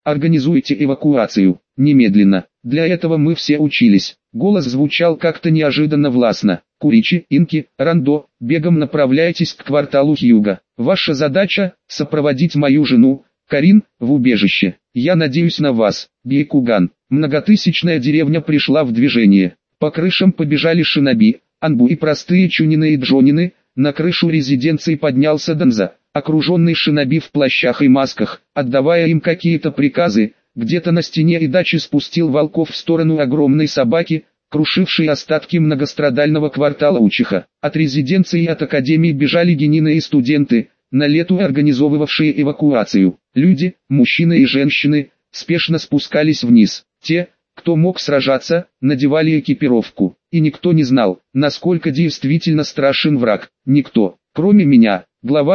организуйте эвакуацию, немедленно. Для этого мы все учились. Голос звучал как-то неожиданно властно. Куричи, Инки, Рандо, бегом направляйтесь к кварталу Хьюга. Ваша задача – сопроводить мою жену, Карин, в убежище. Я надеюсь на вас, Бейкуган. Многотысячная деревня пришла в движение. По крышам побежали шиноби, анбу и простые чунины и джонины. На крышу резиденции поднялся Данза, окруженный шиноби в плащах и масках, отдавая им какие-то приказы. Где-то на стене и даче спустил волков в сторону огромной собаки, крушившей остатки многострадального квартала Учиха. От резиденции и от академии бежали генины и студенты, на лету организовывавшие эвакуацию. Люди, мужчины и женщины, спешно спускались вниз. Те, кто мог сражаться, надевали экипировку. И никто не знал, насколько действительно страшен враг. Никто, кроме меня. Глава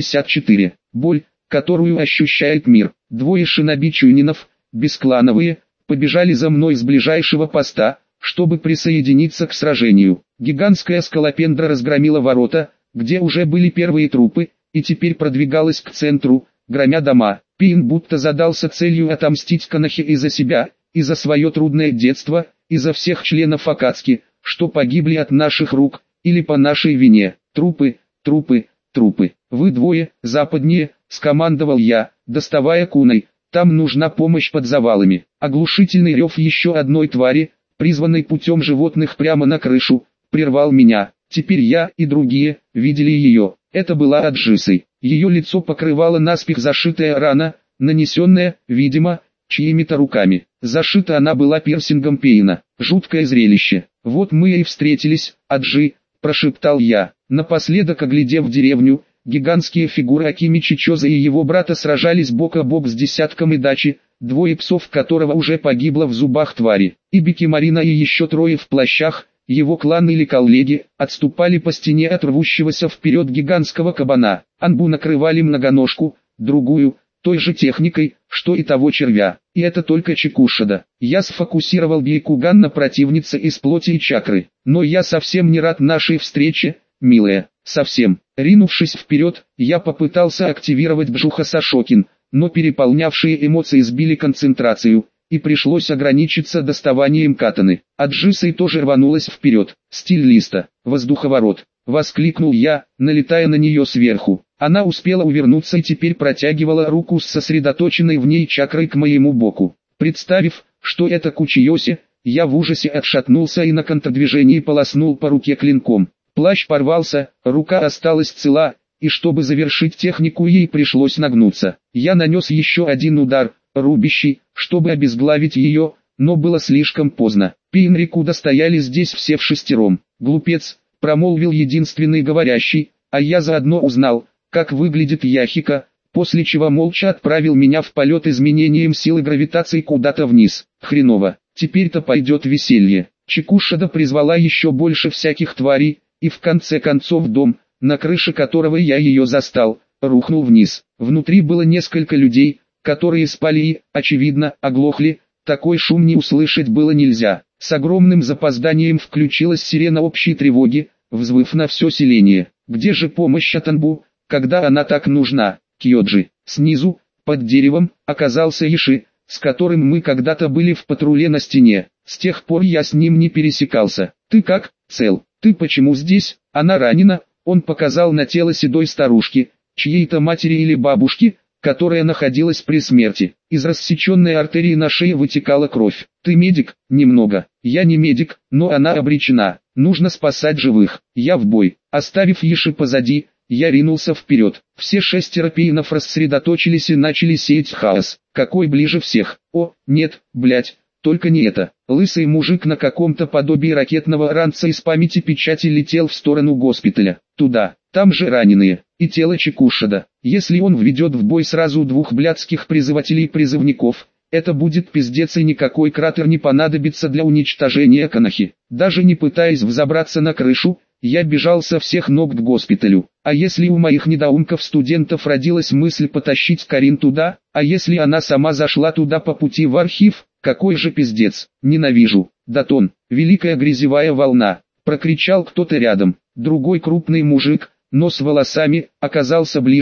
64. Боль, которую ощущает мир. Двое шиноби-чунинов, бесклановые, побежали за мной с ближайшего поста, чтобы присоединиться к сражению. Гигантская скалопендра разгромила ворота, где уже были первые трупы, и теперь продвигалась к центру, громя дома. Пин будто задался целью отомстить Канахе и за себя, и за свое трудное детство, и за всех членов Акацки, что погибли от наших рук, или по нашей вине. Трупы, трупы, трупы. Вы двое, западнее, скомандовал я, доставая куной. Там нужна помощь под завалами. Оглушительный рев еще одной твари, призванной путем животных прямо на крышу, прервал меня. Теперь я и другие видели ее. Это была Аджисой. Ее лицо покрывала наспех зашитая рана, нанесенная, видимо, чьими-то руками. Зашита она была пирсингом Пейна. Жуткое зрелище. Вот мы и встретились, Аджи, прошептал я. Напоследок оглядев деревню, гигантские фигуры Акими Чичоза и его брата сражались бок о бок с десятком Идачи, двое псов которого уже погибло в зубах твари. Ибики Марина и еще трое в плащах, его клан или коллеги, отступали по стене от рвущегося вперед гигантского кабана. Анбу накрывали многоножку, другую, той же техникой, что и того червя. И это только Чикушада. Я сфокусировал Бейкуган на противнице из плоти и чакры. Но я совсем не рад нашей встрече, милая, совсем. Ринувшись вперед, я попытался активировать Бжуха Сашокин, но переполнявшие эмоции сбили концентрацию, и пришлось ограничиться доставанием катаны. Аджисой тоже рванулась вперед. Стиль листа, воздуховорот, воскликнул я, налетая на нее сверху. Она успела увернуться и теперь протягивала руку с сосредоточенной в ней чакрой к моему боку. Представив, что это Кучиоси, я в ужасе отшатнулся и на контрдвижении полоснул по руке клинком. Плащ порвался, рука осталась цела, и чтобы завершить технику ей пришлось нагнуться. Я нанес еще один удар, рубящий, чтобы обезглавить ее, но было слишком поздно. Пин и Рикуда стояли здесь все вшестером. Глупец, промолвил единственный говорящий, а я заодно узнал, как выглядит Яхика, после чего молча отправил меня в полет изменением силы гравитации куда-то вниз. Хреново, теперь-то пойдет веселье. Чикушада призвала еще больше всяких тварей, и в конце концов дом, на крыше которого я ее застал, рухнул вниз. Внутри было несколько людей, которые спали и, очевидно, оглохли. Такой шум не услышать было нельзя. С огромным запозданием включилась сирена общей тревоги, взвыв на все селение. Где же помощь от Анбу, когда она так нужна? Кьоджи. Снизу, под деревом, оказался Иши, с которым мы когда-то были в патруле на стене. С тех пор я с ним не пересекался. Ты как, цел? Ты почему здесь? Она ранена. Он показал на тело седой старушки, чьей-то матери или бабушки, которая находилась при смерти. Из рассеченной артерии на шее вытекала кровь. Ты медик? Немного. Я не медик, но она обречена. Нужно спасать живых. Я в бой. Оставив Иши позади, я ринулся вперед. Все 6 пейнов рассредоточились и начали сеять хаос. Какой ближе всех? О, нет, блять, только не это. Лысый мужик на каком-то подобии ракетного ранца из памяти печати летел в сторону госпиталя. Туда. Там же раненые. И тело Чикушада. Если он введет в бой сразу 2 блядских призывателей-призывников, это будет пиздец, и никакой кратер не понадобится для уничтожения Канахи. Даже не пытаясь взобраться на крышу, я бежал со всех ног к госпиталю. А если у моих недоумков-студентов родилась мысль потащить Карин туда, а если она сама зашла туда по пути в архив, какой же пиздец. Ненавижу. Датон, великая грязевая волна, прокричал кто-то рядом. Другой крупный мужик, но с волосами, оказался ближе,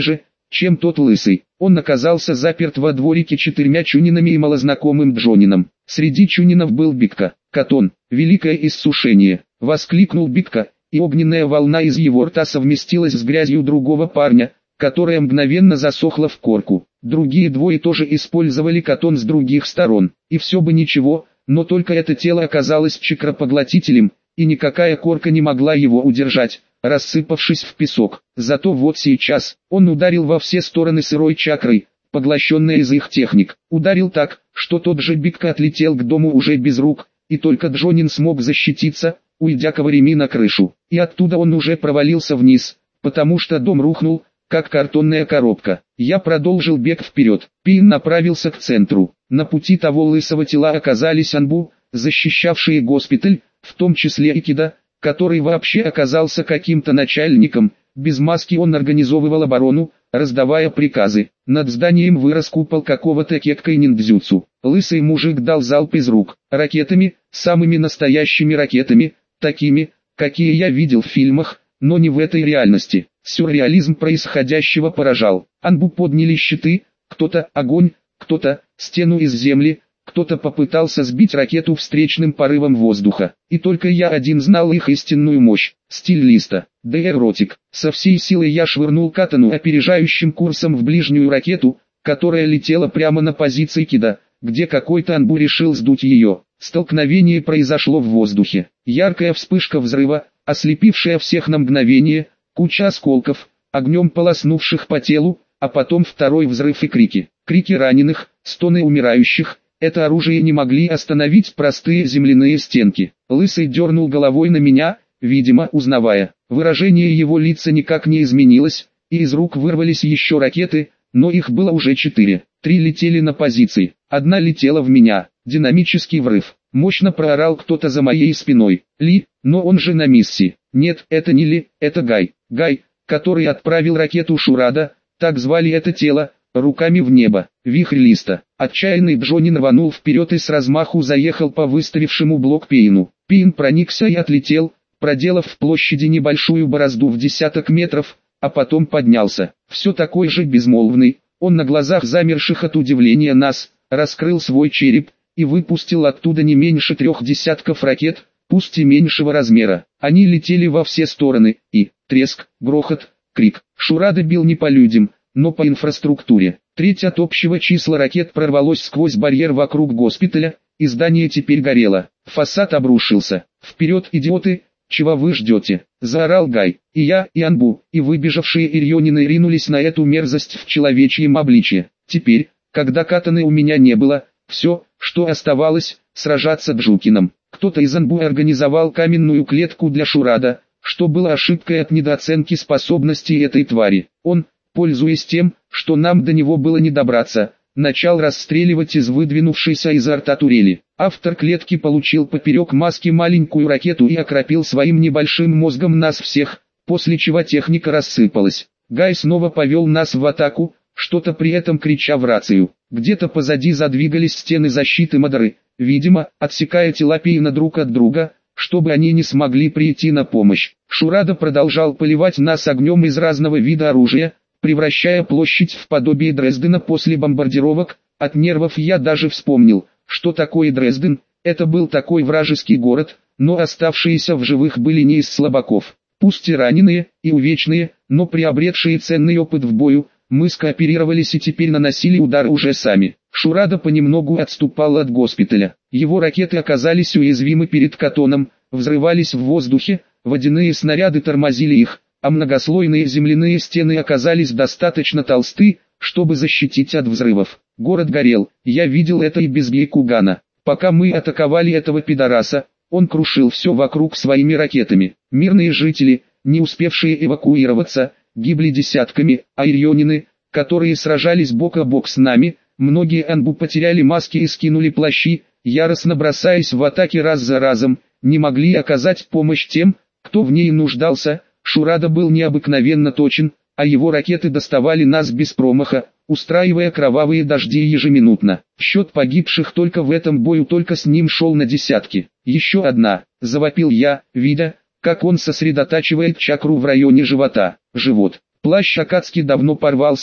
чем тот лысый. Он оказался заперт во дворике 4 чунинами и малознакомым Джонином. Среди чунинов был Битка. «Катон, великое иссушение!» — воскликнул Битка, и огненная волна из его рта совместилась с грязью другого парня, которая мгновенно засохла в корку. Другие двое тоже использовали катон с других сторон. И все бы ничего, но только это тело оказалось чакропоглотителем, и никакая корка не могла его удержать, рассыпавшись в песок. Зато вот сейчас, он ударил во все стороны сырой чакрой, поглощенной из их техник. Ударил так, что тот же Битка отлетел к дому уже без рук, и только Джонин смог защититься, уйдя к Вареми на крышу. И оттуда он уже провалился вниз, потому что дом рухнул, как картонная коробка. Я продолжил бег вперед. Пин направился к центру. На пути того лысого тела оказались Анбу, защищавшие госпиталь, в том числе и Кида, который вообще оказался каким-то начальником. Без маски он организовывал оборону, раздавая приказы. Над зданием вырос купол какого-то кеккой ниндзюцу. Лысый мужик дал залп из рук. Ракетами, самыми настоящими ракетами, такими, какие я видел в фильмах, но не в этой реальности. Сюрреализм происходящего поражал. Анбу подняли щиты, кто-то огонь, кто-то стену из земли, кто-то попытался сбить ракету встречным порывом воздуха. И только я один знал их истинную мощь. Стиль листа. Эротик. Со всей силы я швырнул катану опережающим курсом в ближнюю ракету, которая летела прямо на позиции Кида, где какой-то Анбу решил сдуть ее. Столкновение произошло в воздухе. Яркая вспышка взрыва, ослепившая всех на мгновение, куча осколков, огнем полоснувших по телу, а потом второй взрыв и крики. Крики раненых, стоны умирающих. Это оружие не могли остановить простые земляные стенки. Лысый дернул головой на меня, видимо узнавая. Выражение его лица никак не изменилось, и из рук вырвались еще ракеты, но их было уже 4. 3 летели на позиции, одна летела в меня. Динамический взрыв. Мощно проорал кто-то за моей спиной. Ли, но он же на миссии. Нет, это не Ли, это Гай. Гай, который отправил ракету Шурада, так звали это тело, руками в небо. Вихрь листа. Отчаянный Джонин рванул вперед и с размаху заехал по выставившему блок Пейну. Пейн проникся и отлетел, проделав в площади небольшую борозду в десяток метров, а потом поднялся. Все такой же безмолвный, он на глазах замерших от удивления нас, раскрыл свой череп, и выпустил оттуда не меньше 3 десятков ракет, пусть и меньшего размера. Они летели во все стороны, и треск, грохот, крик. Шурада бил не по людям, но по инфраструктуре. Треть от общего числа ракет прорвалось сквозь барьер вокруг госпиталя, и здание теперь горело. Фасад обрушился. «Вперед, идиоты! Чего вы ждете?» – заорал Гай. И я, и Анбу, и выбежавшие ирьонины ринулись на эту мерзость в человечьем обличье. Теперь, когда катаны у меня не было, все, что оставалось, сражаться Джукином. Кто-то из Анбу организовал каменную клетку для Шурада, что было ошибкой от недооценки способностей этой твари. Он, пользуясь тем, что нам до него было не добраться, начал расстреливать из выдвинувшейся изо рта турели. Автор клетки получил поперек маски маленькую ракету и окропил своим небольшим мозгом нас всех, после чего техника рассыпалась. Гай снова повел нас в атаку, что-то при этом крича в рацию. Где-то позади задвигались стены защиты Мадары, видимо, отсекая тела Пейна друг от друга, чтобы они не смогли прийти на помощь. Шурада продолжал поливать нас огнем из разного вида оружия, превращая площадь в подобие Дрездена после бомбардировок. От нервов я даже вспомнил, что такое Дрезден. Это был такой вражеский город, но оставшиеся в живых были не из слабаков. Пусть и раненые, и увечные, но приобретшие ценный опыт в бою, мы скооперировались и теперь наносили удар уже сами. Шурада понемногу отступал от госпиталя. Его ракеты оказались уязвимы перед катоном, взрывались в воздухе, водяные снаряды тормозили их, а многослойные земляные стены оказались достаточно толсты, чтобы защитить от взрывов. Город горел, я видел это и без Гейкугана. Пока мы атаковали этого пидораса, он крушил все вокруг своими ракетами. Мирные жители, не успевшие эвакуироваться, гибли десятками, а ирьонины, которые сражались бок о бок с нами, многие Анбу потеряли маски и скинули плащи, яростно бросаясь в атаки раз за разом, не могли оказать помощь тем, кто в ней нуждался. Шурада был необыкновенно точен, а его ракеты доставали нас без промаха, устраивая кровавые дожди ежеминутно. Счет погибших только в этом бою только с ним шел на десятки. «Еще одна!» – завопил я, видя, как он сосредотачивает чакру в районе живота. Живот. Плащ Акацки давно порвался,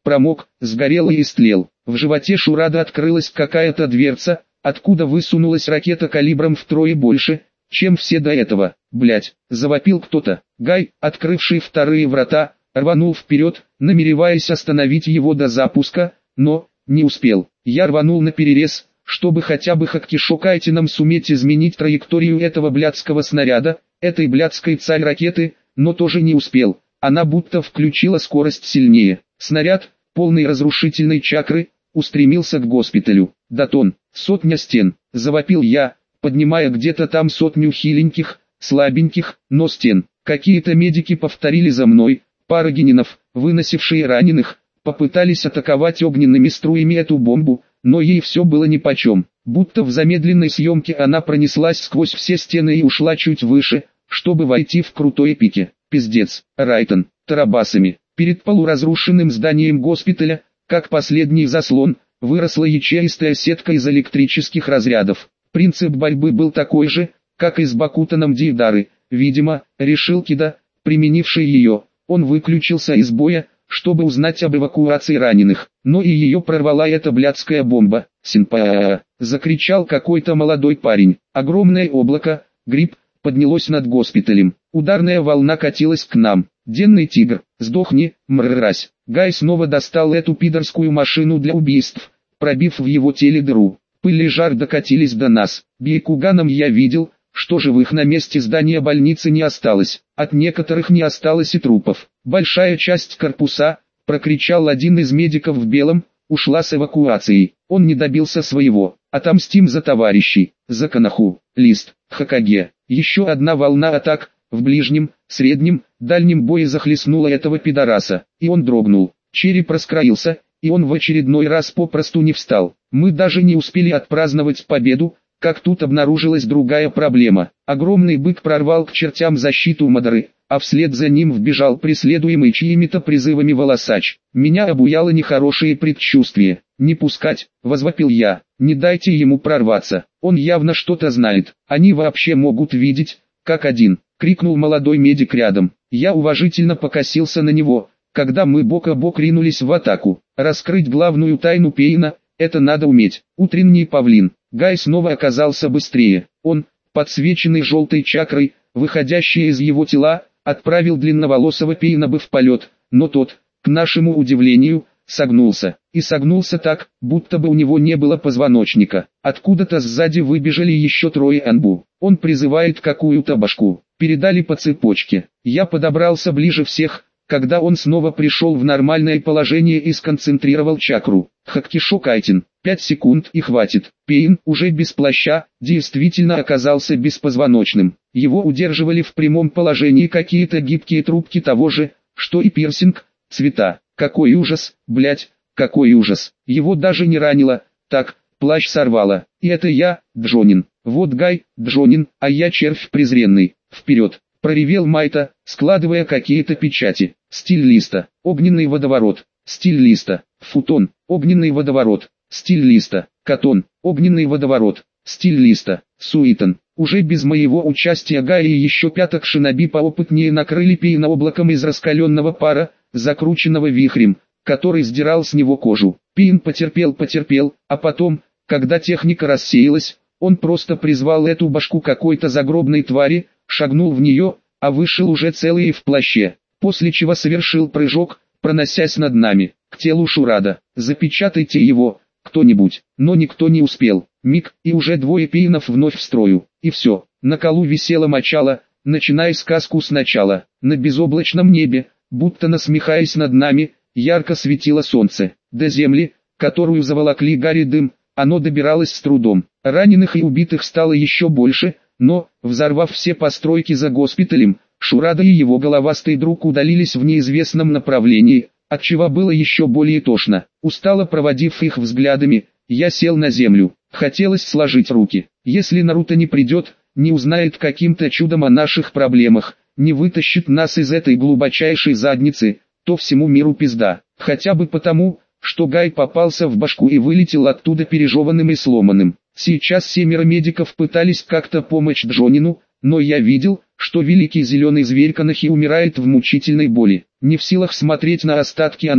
промок, сгорел и истлел. В животе Шурада открылась какая-то дверца, откуда высунулась ракета калибром втрое больше, чем все до этого. «Блядь!» – завопил кто-то. Гай, открывший вторые врата, рванул вперед, намереваясь остановить его до запуска, но не успел. Я рванул наперерез, чтобы хотя бы Хаккишокайтином суметь изменить траекторию этого блядского снаряда, этой блядской царь ракеты, но тоже не успел. Она будто включила скорость сильнее. Снаряд, полный разрушительной чакры, устремился к госпиталю. «Датон, сотня стен!» – завопил я, поднимая где-то там сотню хиленьких, слабеньких, но стен. Какие-то медики повторили за мной, пара генинов, выносившие раненых, попытались атаковать огненными струями эту бомбу, но ей все было нипочем. Будто в замедленной съемке она пронеслась сквозь все стены и ушла чуть выше, чтобы войти в крутой пике. Пиздец, Райтон, тарабасами. Перед полуразрушенным зданием госпиталя, как последний заслон, выросла ячеистая сетка из электрических разрядов. Принцип борьбы был такой же, как и с Бакутаном Дейдары. Видимо, решил Кида, применивший ее. Он выключился из боя, чтобы узнать об эвакуации раненых, но и ее прорвала эта блядская бомба. «Синпа!» – закричал какой-то молодой парень. Огромное облако, гриб, поднялось над госпиталем. Ударная волна катилась к нам. «Денный тигр, сдохни, мразь!» Гай снова достал эту пидорскую машину для убийств, пробив в его теле дыру. Пыль и жар докатились до нас. Бейкуганом я видел, что живых на месте здания больницы не осталось. От некоторых не осталось и трупов. Большая часть корпуса, прокричал один из медиков в белом, ушла с эвакуацией. Он не добился своего. Отомстим за товарищей. За Канаху, Лист, Хокаге. Еще одна волна атак, в ближнем, среднем, дальнем бое захлестнула этого пидораса. И он дрогнул. Череп раскроился, и он в очередной раз попросту не встал. Мы даже не успели отпраздновать победу, как тут обнаружилась другая проблема. Огромный бык прорвал к чертям защиту Мадары, а вслед за ним вбежал преследуемый чьими-то призывами волосач. Меня обуяло нехорошее предчувствие. «Не пускать!» – возвопил я. «Не дайте ему прорваться, он явно что-то знает. Они вообще могут видеть, как один!» – крикнул молодой медик рядом. Я уважительно покосился на него, когда мы бок о бок ринулись в атаку. Раскрыть главную тайну Пейна – это надо уметь. Утренний павлин. Гай снова оказался быстрее. Он, подсвеченный желтой чакрой, выходящей из его тела, отправил длинноволосого Пейна бы в полет, но тот, к нашему удивлению, согнулся. И согнулся так, будто бы у него не было позвоночника. Откуда-то сзади выбежали еще трое анбу. Он призывает какую-то башку. Передали по цепочке. Я подобрался ближе всех, когда он снова пришел в нормальное положение и сконцентрировал чакру. Хаккишокайтин. 5 секунд и хватит. Пейн, уже без плаща, действительно оказался беспозвоночным. Его удерживали в прямом положении какие-то гибкие трубки того же, что и пирсинг, цвета. Какой ужас, блять, какой ужас. Его даже не ранило, так, плащ сорвало. И это я, Джонин. Вот Гай, Джонин, а я червь презренный. Вперед, проревел Майта, складывая какие-то печати. Стиль листа, огненный водоворот. Стиль листа, футон, огненный водоворот. Стиль листа, катон, огненный водоворот. Стиль листа, суитон. Уже без моего участия Гай и еще пяток шиноби поопытнее накрыли Пейна облаком из раскаленного пара, закрученного вихрем, который сдирал с него кожу. Пейн потерпел, а потом, когда техника рассеялась, он просто призвал эту башку какой-то загробной твари, шагнул в нее, а вышел уже целый и в плаще, после чего совершил прыжок, проносясь над нами, к телу Шурада. «Запечатайте его, кто-нибудь!» Но никто не успел. Миг, и уже двое Пейнов вновь в строю. И все, на колу висело мочало, начиная сказку сначала. На безоблачном небе, будто насмехаясь над нами, ярко светило солнце. До земли, которую заволокли гарь и дым, оно добиралось с трудом. Раненых и убитых стало еще больше, но, взорвав все постройки за госпиталем, Шурада и его головастый друг удалились в неизвестном направлении, отчего было еще более тошно. Устало проводив их взглядами, я сел на землю. Хотелось сложить руки. Если Наруто не придет, не узнает каким-то чудом о наших проблемах, не вытащит нас из этой глубочайшей задницы, то всему миру пизда. Хотя бы потому, что Гай попался в башку и вылетел оттуда пережеванным и сломанным. Сейчас 7 медиков пытались как-то помочь Джонину, но я видел, что великий зеленый зверь Канахи умирает в мучительной боли. Не в силах смотреть на остатки анбу,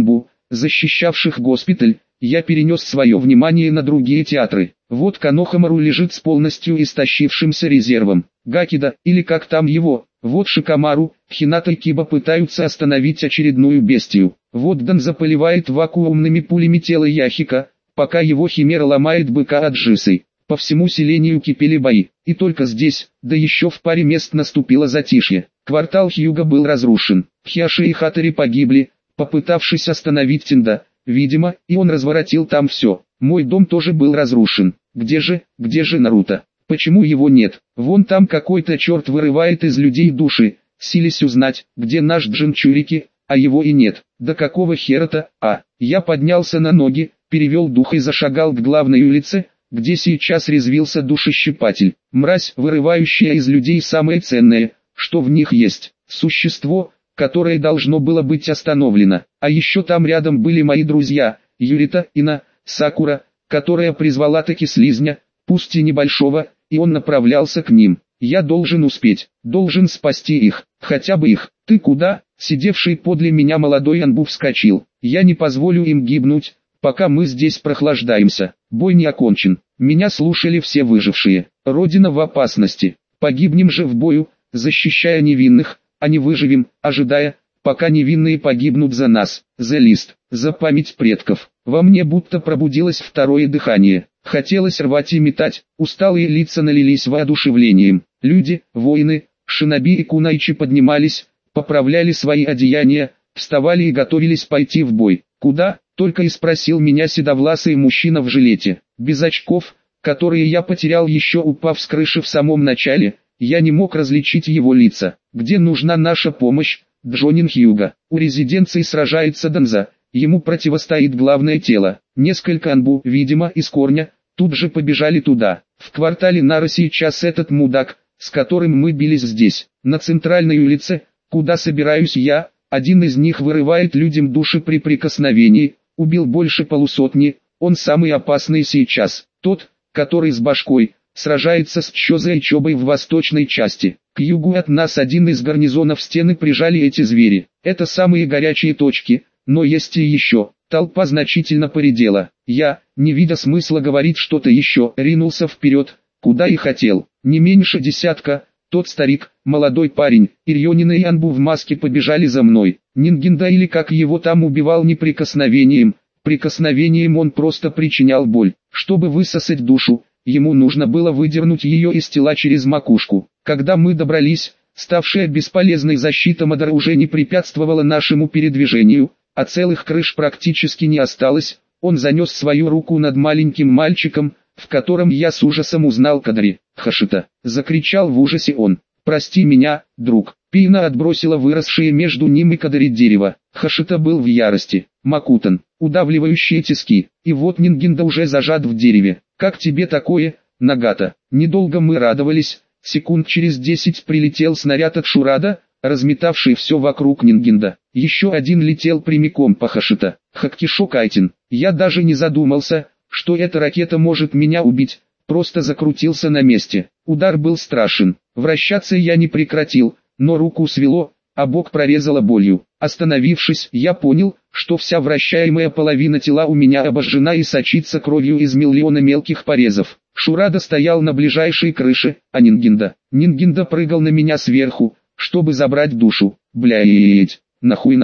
защищавших госпиталь, я перенес свое внимание на другие театры. Вот Канохамару лежит с полностью истощившимся резервом. Гакида, или как там его, вот Шикамару, Хината и Киба пытаются остановить очередную бестию. Вот Данза поливает вакуумными пулями тело Яхика, пока его химера ломает быка Аджисой. По всему селению кипели бои, и только здесь, да еще в паре мест наступило затишье. Квартал Хьюга был разрушен, Хьяши и Хатари погибли, попытавшись остановить Тинда, видимо, и он разворотил там все. Мой дом тоже был разрушен. Где же Наруто? Почему его нет? Вон там какой-то черт вырывает из людей души, силясь узнать, где наш Джинчурики, а его и нет. Да какого хера-то, Я поднялся на ноги, перевел дух и зашагал к главной улице, где сейчас резвился душещипатель. Мразь, вырывающая из людей самое ценное, что в них есть. Существо, которое должно было быть остановлено. А еще там рядом были мои друзья, Юрита, Ина, Сакура, которая призвала таки слизня, пусть и небольшого, и он направлялся к ним. Я должен успеть, должен спасти их, хотя бы их. Ты куда? Сидевший подле меня молодой Анбу вскочил. Я не позволю им гибнуть, пока мы здесь прохлаждаемся. Бой не окончен. Меня слушали все выжившие. Родина в опасности. Погибнем же в бою, защищая невинных, а не выживем, ожидая, пока невинные погибнут за нас, за лист, за память предков. Во мне будто пробудилось второе дыхание. Хотелось рвать и метать, усталые лица налились воодушевлением. Люди, воины, шиноби и кунайчи поднимались, поправляли свои одеяния, вставали и готовились пойти в бой. Куда? Только и спросил меня седовласый мужчина в жилете, без очков, которые я потерял еще упав с крыши в самом начале. Я не мог различить его лица. Где нужна наша помощь? Джонин Хьюга. У резиденции сражается Данза, ему противостоит главное тело. Несколько Анбу, видимо, из корня, тут же побежали туда. В квартале Нара сейчас этот мудак, с которым мы бились здесь, на центральной улице, куда собираюсь я, один из них вырывает людям души при прикосновении, убил больше полусотни, он самый опасный сейчас, тот, который с башкой, сражается с Чозой и Чобой в восточной части. К югу от нас один из гарнизонов стены прижали эти звери. Это самые горячие точки, но есть и еще. Толпа значительно поредела. Я, не видя смысла говорить что-то еще, ринулся вперед, куда и хотел. Не меньше десятка, тот старик, молодой парень, Ирьонина и Анбу в маске побежали за мной. Нингинда или как его там убивал не прикосновением. Прикосновением он просто причинял боль. Чтобы высосать душу, ему нужно было выдернуть ее из тела через макушку. Когда мы добрались, ставшая бесполезной защита Мадара уже не препятствовала нашему передвижению, а целых крыш практически не осталось. Он занес свою руку над маленьким мальчиком, в котором я с ужасом узнал Кадари. «Хашита!» — закричал в ужасе он. «Прости меня, друг!» Пина отбросила выросшее между ним и Кадари дерево. Хашита был в ярости. Макутан, удавливающие тиски. И вот Нингинда уже зажат в дереве. «Как тебе такое, Нагата?» Недолго мы радовались. Секунд через 10 прилетел снаряд от Шурада, разметавший все вокруг Нингинда. Еще один летел прямиком по Хашита. Хаккишо Кайтин. Я даже не задумался, что эта ракета может меня убить. Просто закрутился на месте. Удар был страшен. Вращаться я не прекратил, но руку свело, а бок прорезало болью. Остановившись, я понял, что вся вращаемая половина тела у меня обожжена и сочится кровью из миллиона мелких порезов. Шурада стоял на ближайшей крыше, а Нингинда прыгал на меня сверху, чтобы забрать душу. Блядь, нахуй.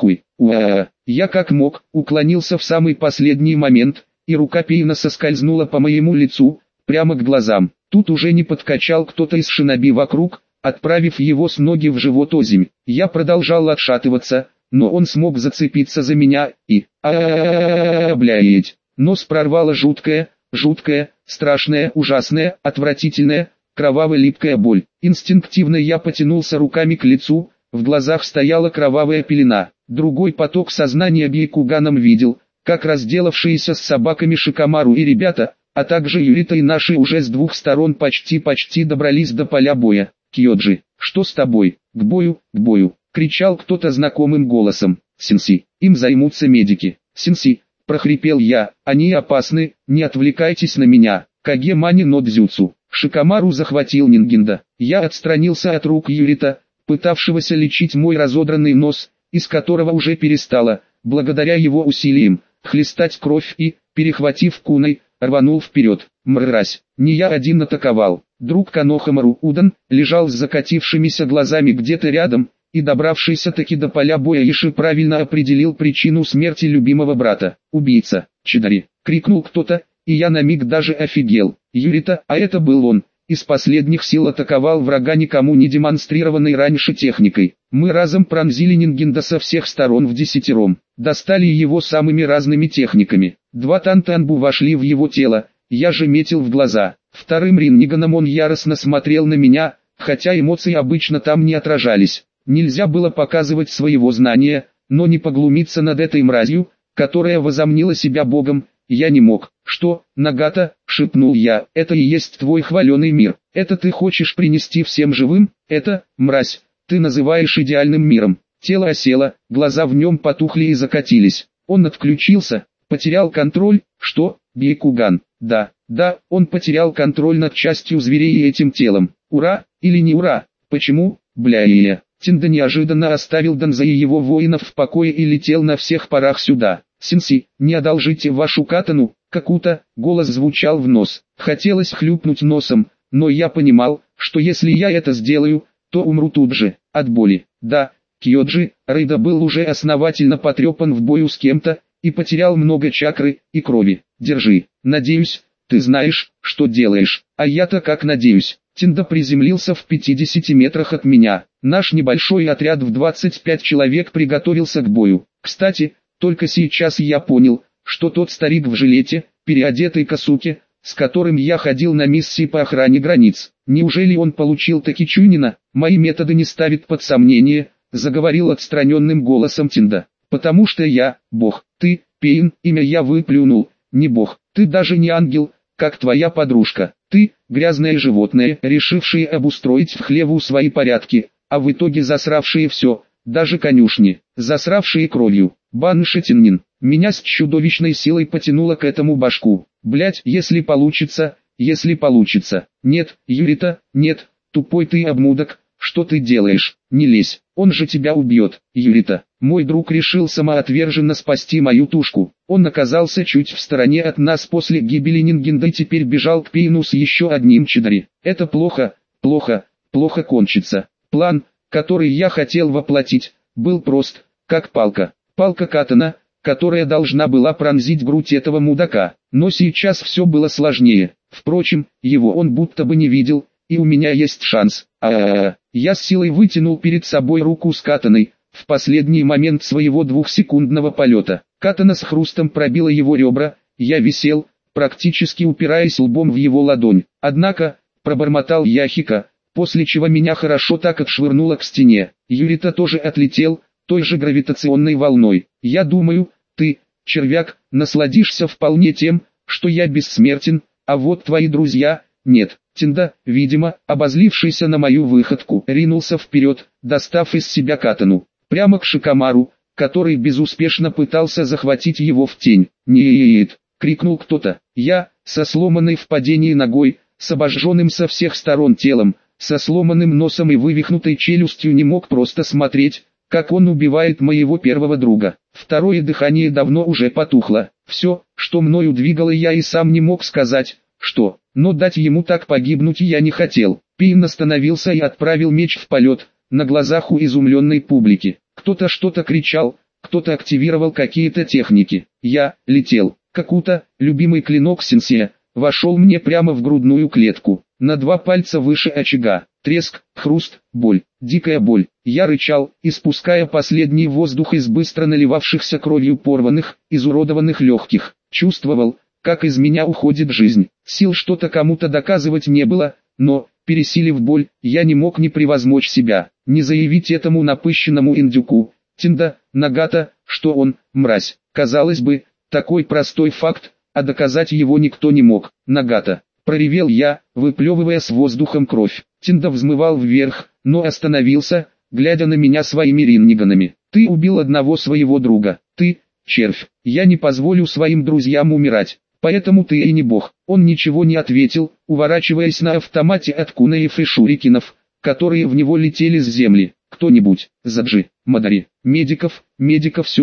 Уа. Я как мог, уклонился в самый последний момент, и рука Пейна соскользнула по моему лицу, прямо к глазам. Тут уже не подкачал кто-то из шиноби вокруг, отправив его с ноги в живот озимь. Я продолжал отшатываться, но он смог зацепиться за меня и... блядь. Нос прорвало жуткая, страшная, ужасная, отвратительная, кроваво-липкая боль. Инстинктивно я потянулся руками к лицу, в глазах стояла кровавая пелена. Другой поток сознания Бейкуганом видел, как разделавшиеся с собаками Шикамару и ребята, а также Юрита и наши уже с двух сторон почти добрались до поля боя. «Кьёджи, что с тобой? К бою!» — кричал кто-то знакомым голосом. «Сенси, им займутся медики». «Сенси», — прохрипел я, — «они опасны, не отвлекайтесь на меня». Кагемани но дзюцу. Шикамару захватил Нингинда. Я отстранился от рук Юрита, пытавшегося лечить мой разодранный нос, из которого уже перестала благодаря его усилиям, хлестать кровь и, перехватив куной, рванул вперед. Мразь, не я один атаковал. Друг Канохамару Удан лежал с закатившимися глазами где-то рядом, и добравшийся таки до поля боя Иши правильно определил причину смерти любимого брата. «Убийца, Чидари!» — крикнул кто-то, и я на миг даже офигел. Юрита, а это был он, из последних сил атаковал врага никому не демонстрированной раньше техникой. Мы разом пронзили Нингинда со всех сторон вдесятером, достали его самыми разными техниками. 2 тантанбу вошли в его тело, я же метил в глаза. Вторым ринниганом он яростно смотрел на меня, хотя эмоции обычно там не отражались. Нельзя было показывать своего знания, но не поглумиться над этой мразью, которая возомнила себя богом, я не мог. «Что, Нагата?» — шепнул я. «Это и есть твой хваленый мир. Это ты хочешь принести всем живым? Это, мразь, ты называешь идеальным миром». Тело осело, глаза в нем потухли и закатились. Он отключился, потерял контроль. Что, Бейкуган? Да, он потерял контроль над частью зверей и этим телом. Ура, или не ура? Почему, бля-я? Тинда неожиданно оставил Данза и его воинов в покое и летел на всех парах сюда. «Синси, не одолжите вашу катану?» Каку-то, голос звучал в нос. Хотелось хлюпнуть носом, но я понимал, что если я это сделаю, то умру тут же, от боли. Да, Кьоджи, Рейда был уже основательно потрепан в бою с кем-то, и потерял много чакры и крови. Держи, надеюсь, ты знаешь, что делаешь, а я-то как надеюсь. Тинда приземлился в 50 метрах от меня. Наш небольшой отряд в 25 человек приготовился к бою. Кстати, только сейчас я понял, что тот старик в жилете, переодетый Касуки, с которым я ходил на миссии по охране границ. Неужели он получил таки Чунина? Мои методы не ставят под сомнение, заговорил отстраненным голосом Тинда. Потому что я, бог, ты, Пейн, имя я выплюнул, не бог, ты даже не ангел, как твоя подружка. Ты, грязное животное, решившее обустроить в хлеву свои порядки, а в итоге засравшие все, даже конюшни, засравшие кровью. Баншетиннин, меня с чудовищной силой потянуло к этому башку. Блять, если получится. Нет, Юрита, нет, тупой ты обмудок, что ты делаешь? Не лезь, он же тебя убьет. Юрита, мой друг решил самоотверженно спасти мою тушку. Он оказался чуть в стороне от нас после гибели Нингинда и теперь бежал к Пейну с еще одним Чидари. Это плохо кончится. План, который я хотел воплотить, был прост, как палка. Палка катана, которая должна была пронзить грудь этого мудака. Но сейчас все было сложнее. Впрочем, его он будто бы не видел, и у меня есть шанс. Я с силой вытянул перед собой руку с катаной, в последний момент своего 2-секундного полета. Катана с хрустом пробила его ребра, я висел, практически упираясь лбом в его ладонь. Однако, пробормотал Яхика, после чего меня хорошо так отшвырнуло к стене. Юрита тоже отлетел, той же гравитационной волной. Я думаю, ты, червяк, насладишься вполне тем, что я бессмертен, а вот твои друзья, нет. Тинда, видимо, обозлившийся на мою выходку, ринулся вперед, достав из себя катану, прямо к Шикамару, который безуспешно пытался захватить его в тень. «Нет!» — крикнул кто-то. Я, со сломанной в падении ногой, с обожженным со всех сторон телом, со сломанным носом и вывихнутой челюстью не мог просто смотреть, как он убивает моего первого друга. Второе дыхание давно уже потухло. Все, что мною двигало, я и сам не мог сказать, что, но дать ему так погибнуть я не хотел. Пейн остановился и отправил меч в полет, на глазах у изумленной публики. Кто-то что-то кричал, кто-то активировал какие-то техники. Я летел. Каку-то, любимый клинок сенсея, вошел мне прямо в грудную клетку, на 2 пальца выше очага. Треск, хруст, боль, дикая боль. Я рычал, испуская последний воздух из быстро наливавшихся кровью порванных, изуродованных легких. Чувствовал, как из меня уходит жизнь. Сил что-то кому-то доказывать не было, но, пересилив боль, я не мог не превозмочь себя, не заявить этому напыщенному индюку, Тинда, Нагата, что он, мразь. Казалось бы, такой простой факт, а доказать его никто не мог. Нагата, проревел я, выплевывая с воздухом кровь. Тинда взмывал вверх, но остановился, глядя на меня своими ринниганами. Ты убил одного своего друга. Ты, червь. Я не позволю своим друзьям умирать. Поэтому ты и не бог. Он ничего не ответил, уворачиваясь на автомате от кунаев и шурикинов, которые в него летели с земли. Кто-нибудь, Заджи, Мадари, медиков сюда.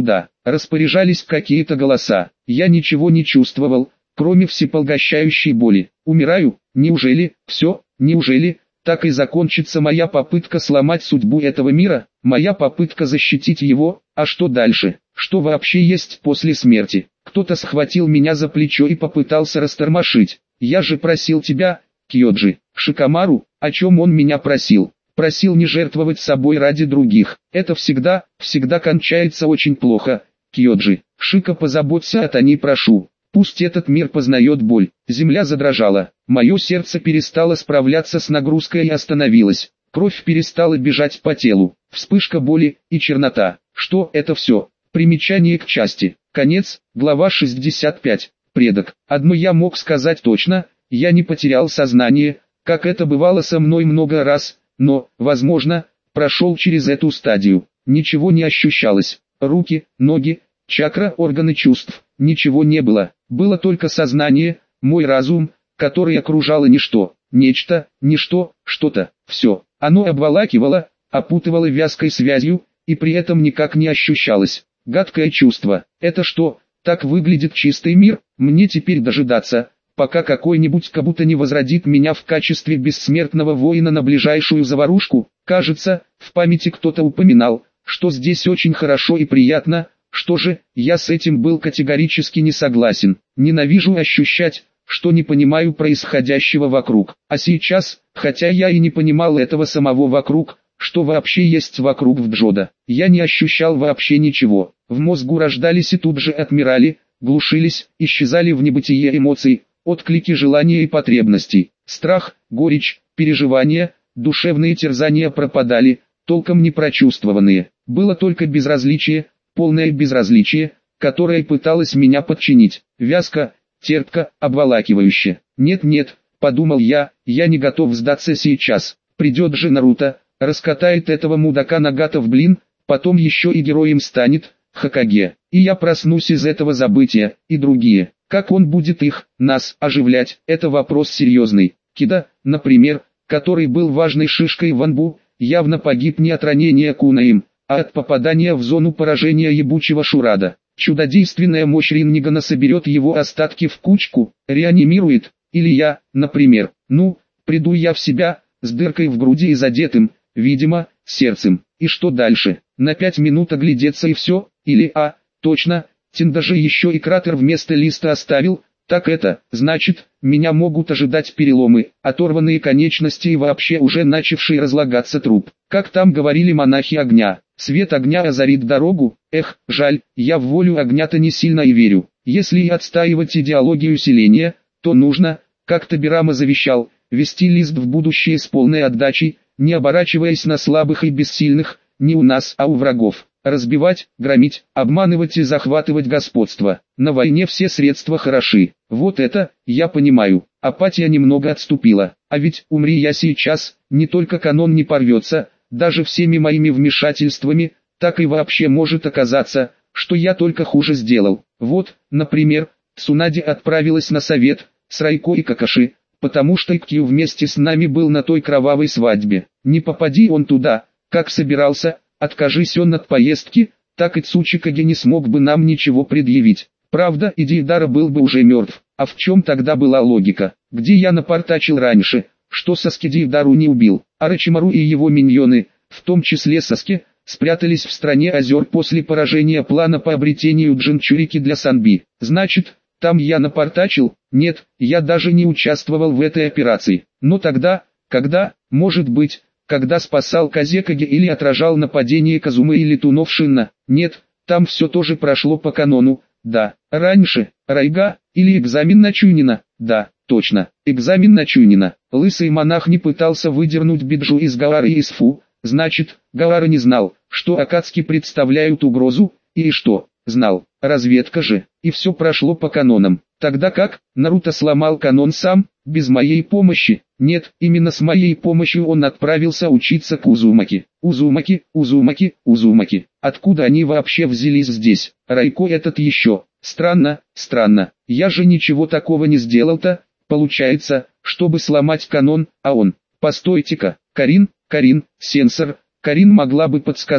распоряжались какие-то голоса. Я ничего не чувствовал, кроме всепоглощающей боли. Умираю? Неужели, все, неужели, так и закончится моя попытка сломать судьбу этого мира, моя попытка защитить его, а что дальше? Что вообще есть после смерти? Кто-то схватил меня за плечо и попытался растормошить. Я же просил тебя, Кьёджи, Шикамару, о чем он меня просил? Просил не жертвовать собой ради других. Это всегда кончается очень плохо. Кьёджи, Шика, позаботься о Тани, прошу. Пусть этот мир познает боль. Земля задрожала. Мое сердце перестало справляться с нагрузкой и остановилось. Кровь перестала бежать по телу. Вспышка боли и чернота. Что это все? Примечание к части. Конец, глава 65. Предок. Одно я мог сказать точно, я не потерял сознание, как это бывало со мной много раз, но, возможно, прошел через эту стадию. Ничего не ощущалось. Руки, ноги, чакра, органы чувств. Ничего не было. Было только сознание, мой разум, который окружало ничто. Нечто, ничто, что-то, все. Оно обволакивало, опутывало вязкой связью, и при этом никак не ощущалось. Гадкое чувство. Это что, так выглядит чистый мир? Мне теперь дожидаться, пока какой-нибудь кабута не возродит меня в качестве бессмертного воина на ближайшую заварушку? Кажется, в памяти кто-то упоминал, что здесь очень хорошо и приятно. Что же, я с этим был категорически не согласен. Ненавижу ощущать, что не понимаю происходящего вокруг. А сейчас, хотя я и не понимал этого самого вокруг, что вообще есть вокруг в Джода, я не ощущал вообще ничего. В мозгу рождались и тут же отмирали, глушились, исчезали в небытие эмоций, отклики желания и потребностей. Страх, горечь, переживания, душевные терзания пропадали, толком не прочувствованные. Было только безразличие, полное безразличие, которое пыталось меня подчинить. Вязко, терпко, обволакивающе. Нет, подумал я не готов сдаться сейчас. Придет же Наруто, раскатает этого мудака Нагата в блин, потом еще и героем станет, Хокаге. И я проснусь из этого забытия, и другие. Как он будет нас оживлять, это вопрос серьезный. Кида, например, который был важной шишкой в Анбу, явно погиб не от ранения кунаим, а от попадания в зону поражения ебучего Шурада. Чудодейственная мощь Рингана соберет его остатки в кучку, реанимирует, или я, например, приду я в себя, с дыркой в груди и задетым, видимо, сердцем. И что дальше? На 5 минут оглядеться и все? Или, точно, Тин даже еще и кратер вместо листа оставил, так это, значит, меня могут ожидать переломы, оторванные конечности и вообще уже начавший разлагаться труп. Как там говорили монахи огня, свет огня озарит дорогу, жаль, я в волю огня-то не сильно и верю. Если и отстаивать идеологию селения, то нужно, как Табирама завещал, вести лист в будущее с полной отдачей, не оборачиваясь на слабых и бессильных, не у нас, а у врагов. Разбивать, громить, обманывать и захватывать господство. На войне все средства хороши. Вот это, я понимаю. Апатия немного отступила. А ведь, умри я сейчас, не только канон не порвется, даже всеми моими вмешательствами, так и вообще может оказаться, что я только хуже сделал. Вот, например, Цунади отправилась на совет, с Райко и Какаши, потому что Иккью вместе с нами был на той кровавой свадьбе. Не попади он туда, как собирался, откажись он от поездки, так и Цучикаге не смог бы нам ничего предъявить. Правда, Идиидара был бы уже мертв. А в чем тогда была логика? Где я напортачил раньше, что Саски Диидару не убил? Орочимару и его миньоны, в том числе Саски, спрятались в стране озер после поражения плана по обретению Джинчурики для Санби. Значит, там я напортачил? Нет, я даже не участвовал в этой операции. Но тогда, может быть, когда спасал Казекаге или отражал нападение Казумы или Тунов Шинна? Нет, там все тоже прошло по канону. Да, раньше, Райга, или экзамен на Чунина. Да, точно, экзамен на Чунина. Лысый монах не пытался выдернуть Биджу из Гаары и из Фу. Значит, Гаара не знал, что Акацки представляют угрозу, и что, знал, разведка же, и все прошло по канонам. Тогда как, Наруто сломал канон сам, без моей помощи? Нет, именно с моей помощью он отправился учиться к Узумаки. Узумаки. Откуда они вообще взялись здесь? Райко этот еще. Странно. Я же ничего такого не сделал-то. Получается, чтобы сломать канон, а он. Постойте-ка, Карин, сенсор. Карин могла бы подсказать,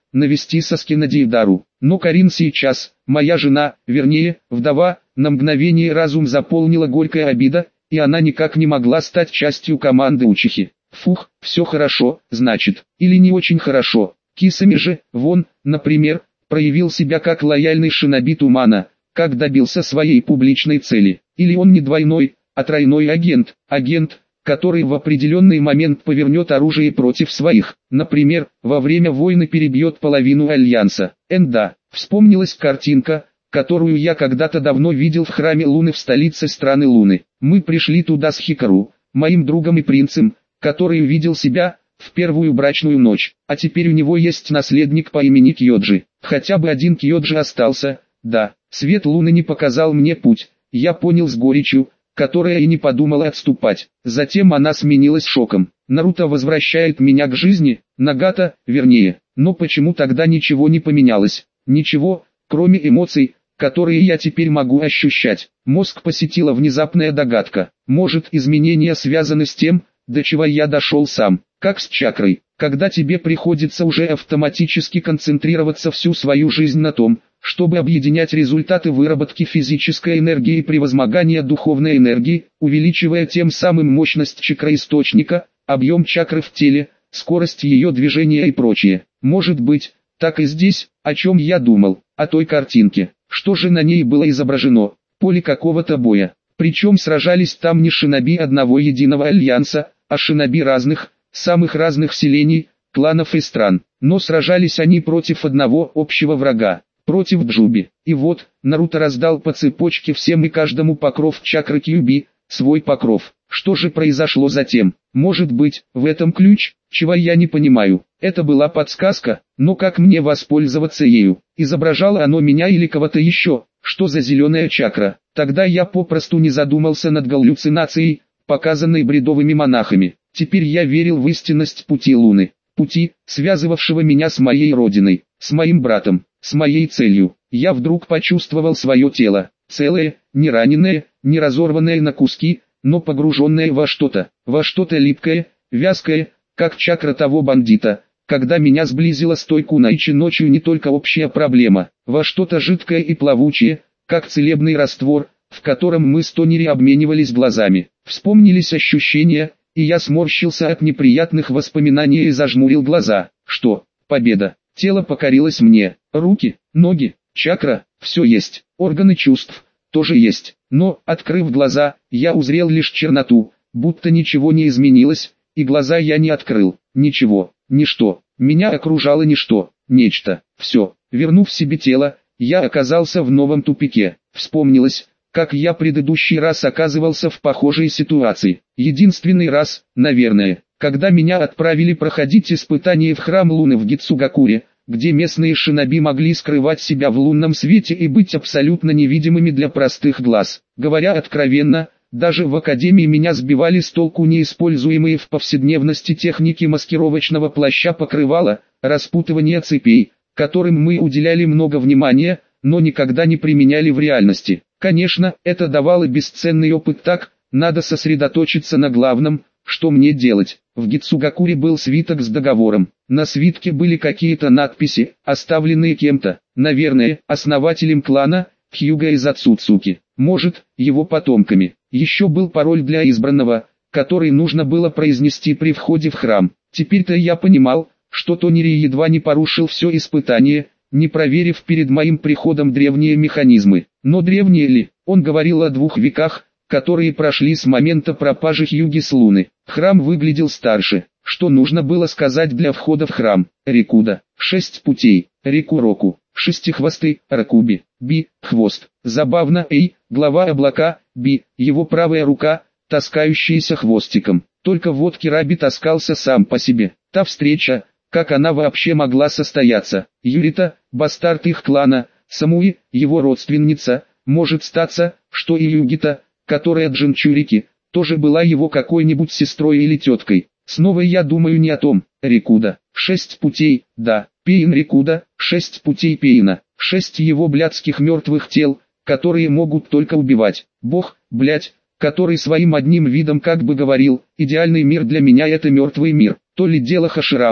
навести соски на Дейдару. Но Карин сейчас, моя жена, вернее, вдова, на мгновение разум заполнила горькая обида, и она никак не могла стать частью команды учихи. Фух, все хорошо, значит, или не очень хорошо. Кисами же, вон, например, проявил себя как лояльный шиноби Тумана, как добился своей публичной цели. Или он не двойной, а тройной агент, который в определенный момент повернет оружие против своих, например, во время войны перебьет половину Альянса. Да, вспомнилась картинка, которую я когда-то давно видел в храме Луны в столице страны Луны. Мы пришли туда с Хикару, моим другом и принцем, который увидел себя в первую брачную ночь, а теперь у него есть наследник по имени Кьоджи. Хотя бы один Кьоджи остался, да, свет Луны не показал мне путь, я понял с горечью, которая и не подумала отступать. Затем она сменилась шоком. Наруто возвращает меня к жизни, Нагата, вернее. Но почему тогда ничего не поменялось? Ничего, кроме эмоций, которые я теперь могу ощущать. Мозг посетила внезапная догадка. Может, изменения связаны с тем, до чего я дошел сам, как с чакрой. Когда тебе приходится уже автоматически концентрироваться всю свою жизнь на том, чтобы объединять результаты выработки физической энергии и превозмогания духовной энергии, увеличивая тем самым мощность чакроисточника, объем чакры в теле, скорость ее движения и прочее. Может быть, так и здесь, о чем я думал, о той картинке. Что же на ней было изображено? Поле какого-то боя. Причем сражались там не шиноби одного единого альянса, а шиноби разных, самых разных селений, кланов и стран. Но сражались они против одного общего врага. Против Джуби. И вот, Наруто раздал по цепочке всем и каждому покров чакры Кьюби, свой покров. Что же произошло затем? Может быть, в этом ключ, чего я не понимаю. Это была подсказка, но как мне воспользоваться ею? Изображало оно меня или кого-то еще? Что за зеленая чакра? Тогда я попросту не задумался над галлюцинацией, показанной бредовыми монахами. Теперь я верил в истинность пути Луны. Пути, связывавшего меня с моей родиной, с моим братом, с моей целью. Я вдруг почувствовал свое тело, целое, не раненое, не разорванное на куски, но погруженное во что-то липкое, вязкое, как чакра того бандита, когда меня сблизила с той Кунаичи ночью не только общая проблема, во что-то жидкое и плавучее, как целебный раствор, в котором мы с Тонери обменивались глазами. Вспомнились ощущения, и я сморщился от неприятных воспоминаний и зажмурил глаза. Что? Победа. Тело покорилось мне. Руки, ноги, чакра, все есть. Органы чувств тоже есть. Но, открыв глаза, я узрел лишь черноту, будто ничего не изменилось, и глаза я не открыл. Ничего, ничто. Меня окружало ничто, нечто. Все. Вернув себе тело, я оказался в новом тупике. Вспомнилось, как я предыдущий раз оказывался в похожей ситуации. Единственный раз, наверное, когда меня отправили проходить испытание в храм Луны в Гицугакуре, где местные шиноби могли скрывать себя в лунном свете и быть абсолютно невидимыми для простых глаз. Говоря откровенно, даже в академии меня сбивали с толку неиспользуемые в повседневности техники маскировочного плаща покрывала, распутывания цепей, которым мы уделяли много внимания, но никогда не применяли в реальности. Конечно, это давало бесценный опыт, так, надо сосредоточиться на главном, что мне делать. В Гицугакуре был свиток с договором. На свитке были какие-то надписи, оставленные кем-то, наверное, основателем клана, Хьюга из Ацуцуки, может, его потомками. Еще был пароль для избранного, который нужно было произнести при входе в храм. Теперь-то я понимал, что Тонери едва не порушил все испытание, не проверив перед моим приходом древние механизмы. Но древние ли? Он говорил о 2 веках, которые прошли с момента пропажи Хьюги с Луны. Храм выглядел старше. Что нужно было сказать для входа в храм? Рикуда. 6 путей. Рикуроку. Шестихвостый. Ракуби. Би. Хвост. Забавно. Глава облака. Би. Его правая рука, таскающаяся хвостиком. Только вот Кираби таскался сам по себе. Та встреча, как она вообще могла состояться? Юрита, бастард их клана, Самуи, его родственница, может статься, что и Югита, которая Джинчурики, тоже была его какой-нибудь сестрой или теткой. Снова я думаю не о том. Рикуда. 6 путей, да, Пейн Рикуда, 6 путей Пейна, 6 его блядских мертвых тел, которые могут только убивать. Бог, блядь, который своим одним видом как бы говорил, идеальный мир для меня это мертвый мир. То ли дело Хаширама,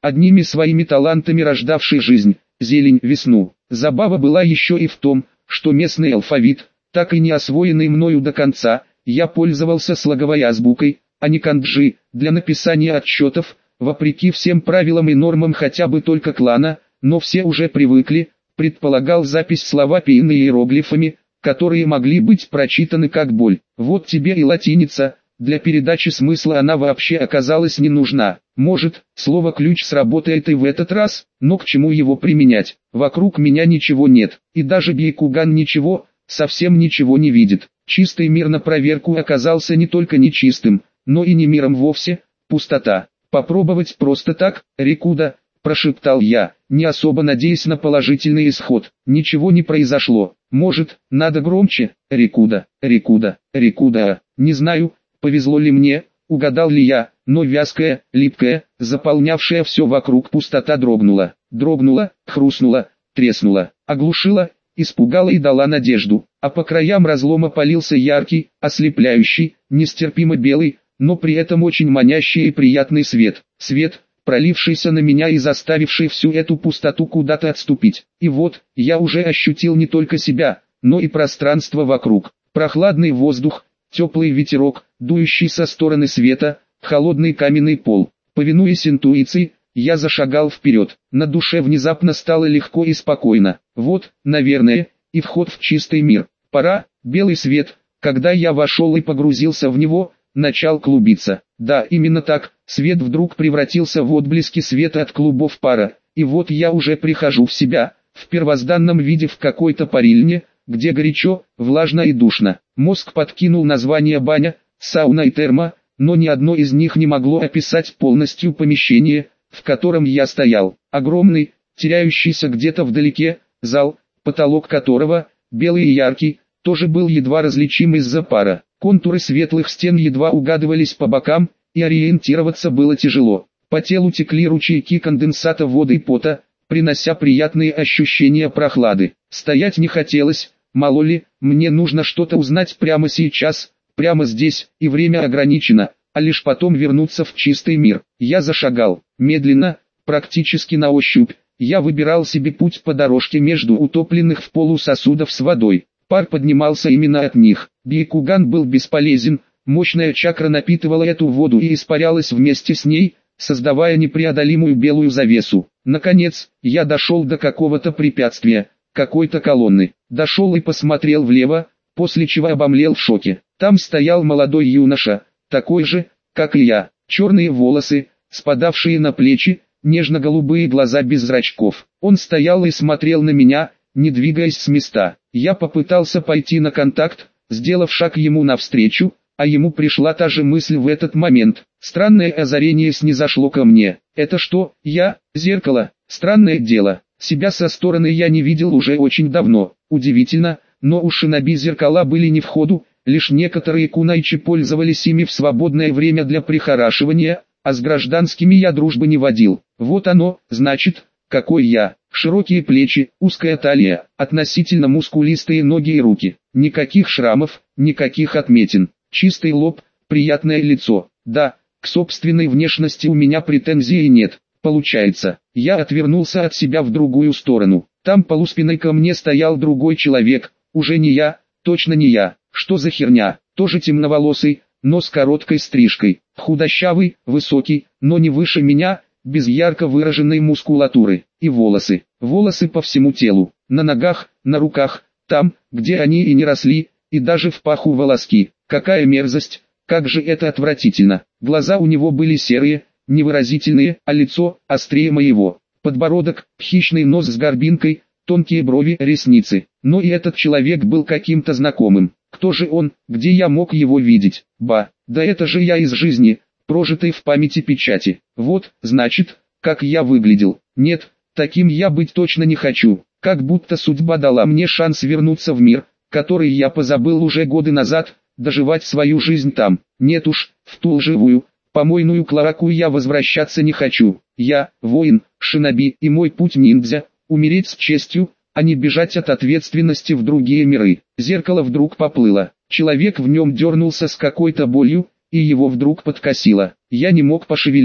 одними своими талантами рождавший жизнь, зелень, весну. Забава была еще и в том, что местный алфавит, так и не освоенный мною до конца, я пользовался слоговой азбукой, а не канджи, для написания отчетов, вопреки всем правилам и нормам хотя бы только клана, но все уже привыкли, предполагал запись словапиин и иероглифами, которые могли быть прочитаны как боль. Вот тебе и латиница, для передачи смысла она вообще оказалась не нужна. Может, слово «ключ» сработает и в этот раз, но к чему его применять? Вокруг меня ничего нет, и даже Бейкуган ничего, совсем ничего не видит. Чистый мир на проверку оказался не только нечистым, но и не миром вовсе, пустота. Попробовать просто так, Рикуда, прошептал я, не особо надеясь на положительный исход. Ничего не произошло. Может, надо громче? Рикуда, Рикуда, Рикуда. Не знаю, повезло ли мне, угадал ли я, но вязкая, липкая, заполнявшая все вокруг пустота дрогнула. Дрогнула, хрустнула, треснула, оглушила, испугала и дала надежду. А по краям разлома полился яркий, ослепляющий, нестерпимо белый, но при этом очень манящий и приятный свет. Свет, пролившийся на меня и заставивший всю эту пустоту куда-то отступить. И вот, я уже ощутил не только себя, но и пространство вокруг. Прохладный воздух, теплый ветерок, дующий со стороны света, холодный каменный пол. Повинуясь интуиции, я зашагал вперед. На душе внезапно стало легко и спокойно. Вот, наверное, и вход в чистый мир. Пора, белый свет, когда я вошел и погрузился в него, начал клубиться. Да, именно так, свет вдруг превратился в отблески света от клубов пара, и вот я уже прихожу в себя, в первозданном виде в какой-то парильне, где горячо, влажно и душно. Мозг подкинул название баня, сауна и терма, но ни одно из них не могло описать полностью помещение, в котором я стоял. Огромный, теряющийся где-то вдалеке, зал, потолок которого, белый и яркий, тоже был едва различим из-за пара. Контуры светлых стен едва угадывались по бокам, и ориентироваться было тяжело. По телу текли ручейки конденсата воды и пота, принося приятные ощущения прохлады. Стоять не хотелось, мало ли, мне нужно что-то узнать прямо сейчас, прямо здесь, и время ограничено, а лишь потом вернуться в чистый мир. Я зашагал, медленно, практически на ощупь, я выбирал себе путь по дорожке между утопленных в полу сосудов с водой. Пар поднимался именно от них. Бейкуган был бесполезен, мощная чакра напитывала эту воду и испарялась вместе с ней, создавая непреодолимую белую завесу. Наконец, я дошел до какого-то препятствия, какой-то колонны. Дошел и посмотрел влево, после чего обомлел в шоке. Там стоял молодой юноша, такой же, как и я, черные волосы, спадавшие на плечи, нежно-голубые глаза без зрачков. Он стоял и смотрел на меня, не двигаясь с места. Я попытался пойти на контакт, сделав шаг ему навстречу, а ему пришла та же мысль в этот момент. Странное озарение снизошло ко мне. Это что, я, зеркало? Странное дело. Себя со стороны я не видел уже очень давно. Удивительно, но у шиноби зеркала были не в ходу, лишь некоторые кунайчи пользовались ими в свободное время для прихорашивания, а с гражданскими я дружбы не водил. Вот оно, значит, какой я. Широкие плечи, узкая талия, относительно мускулистые ноги и руки. Никаких шрамов, никаких отметин. Чистый лоб, приятное лицо. Да, к собственной внешности у меня претензий нет. Получается, я отвернулся от себя в другую сторону. Там полуспиной ко мне стоял другой человек, уже не я, точно не я. Что за херня? Тоже темноволосый, но с короткой стрижкой. Худощавый, высокий, но не выше меня, без ярко выраженной мускулатуры. И волосы. Волосы по всему телу. На ногах, на руках, там, где они и не росли, и даже в паху волоски. Какая мерзость, как же это отвратительно. Глаза у него были серые, невыразительные, а лицо острее моего. Подбородок, хищный нос с горбинкой, тонкие брови, ресницы. Но и этот человек был каким-то знакомым. Кто же он, где я мог его видеть? Ба, да это же я из жизни, прожитой в памяти печати. Вот, значит, как я выглядел. Нет, таким я быть точно не хочу. Как будто судьба дала мне шанс вернуться в мир, который я позабыл уже годы назад, доживать свою жизнь там. Нет уж, в ту лживую, помойную клоаку я возвращаться не хочу. Я, воин, шиноби, и мой путь ниндзя, умереть с честью, а не бежать от ответственности в другие миры. Зеркало вдруг поплыло. Человек в нем дернулся с какой-то болью, и его вдруг подкосило. Я не мог пошевелиться.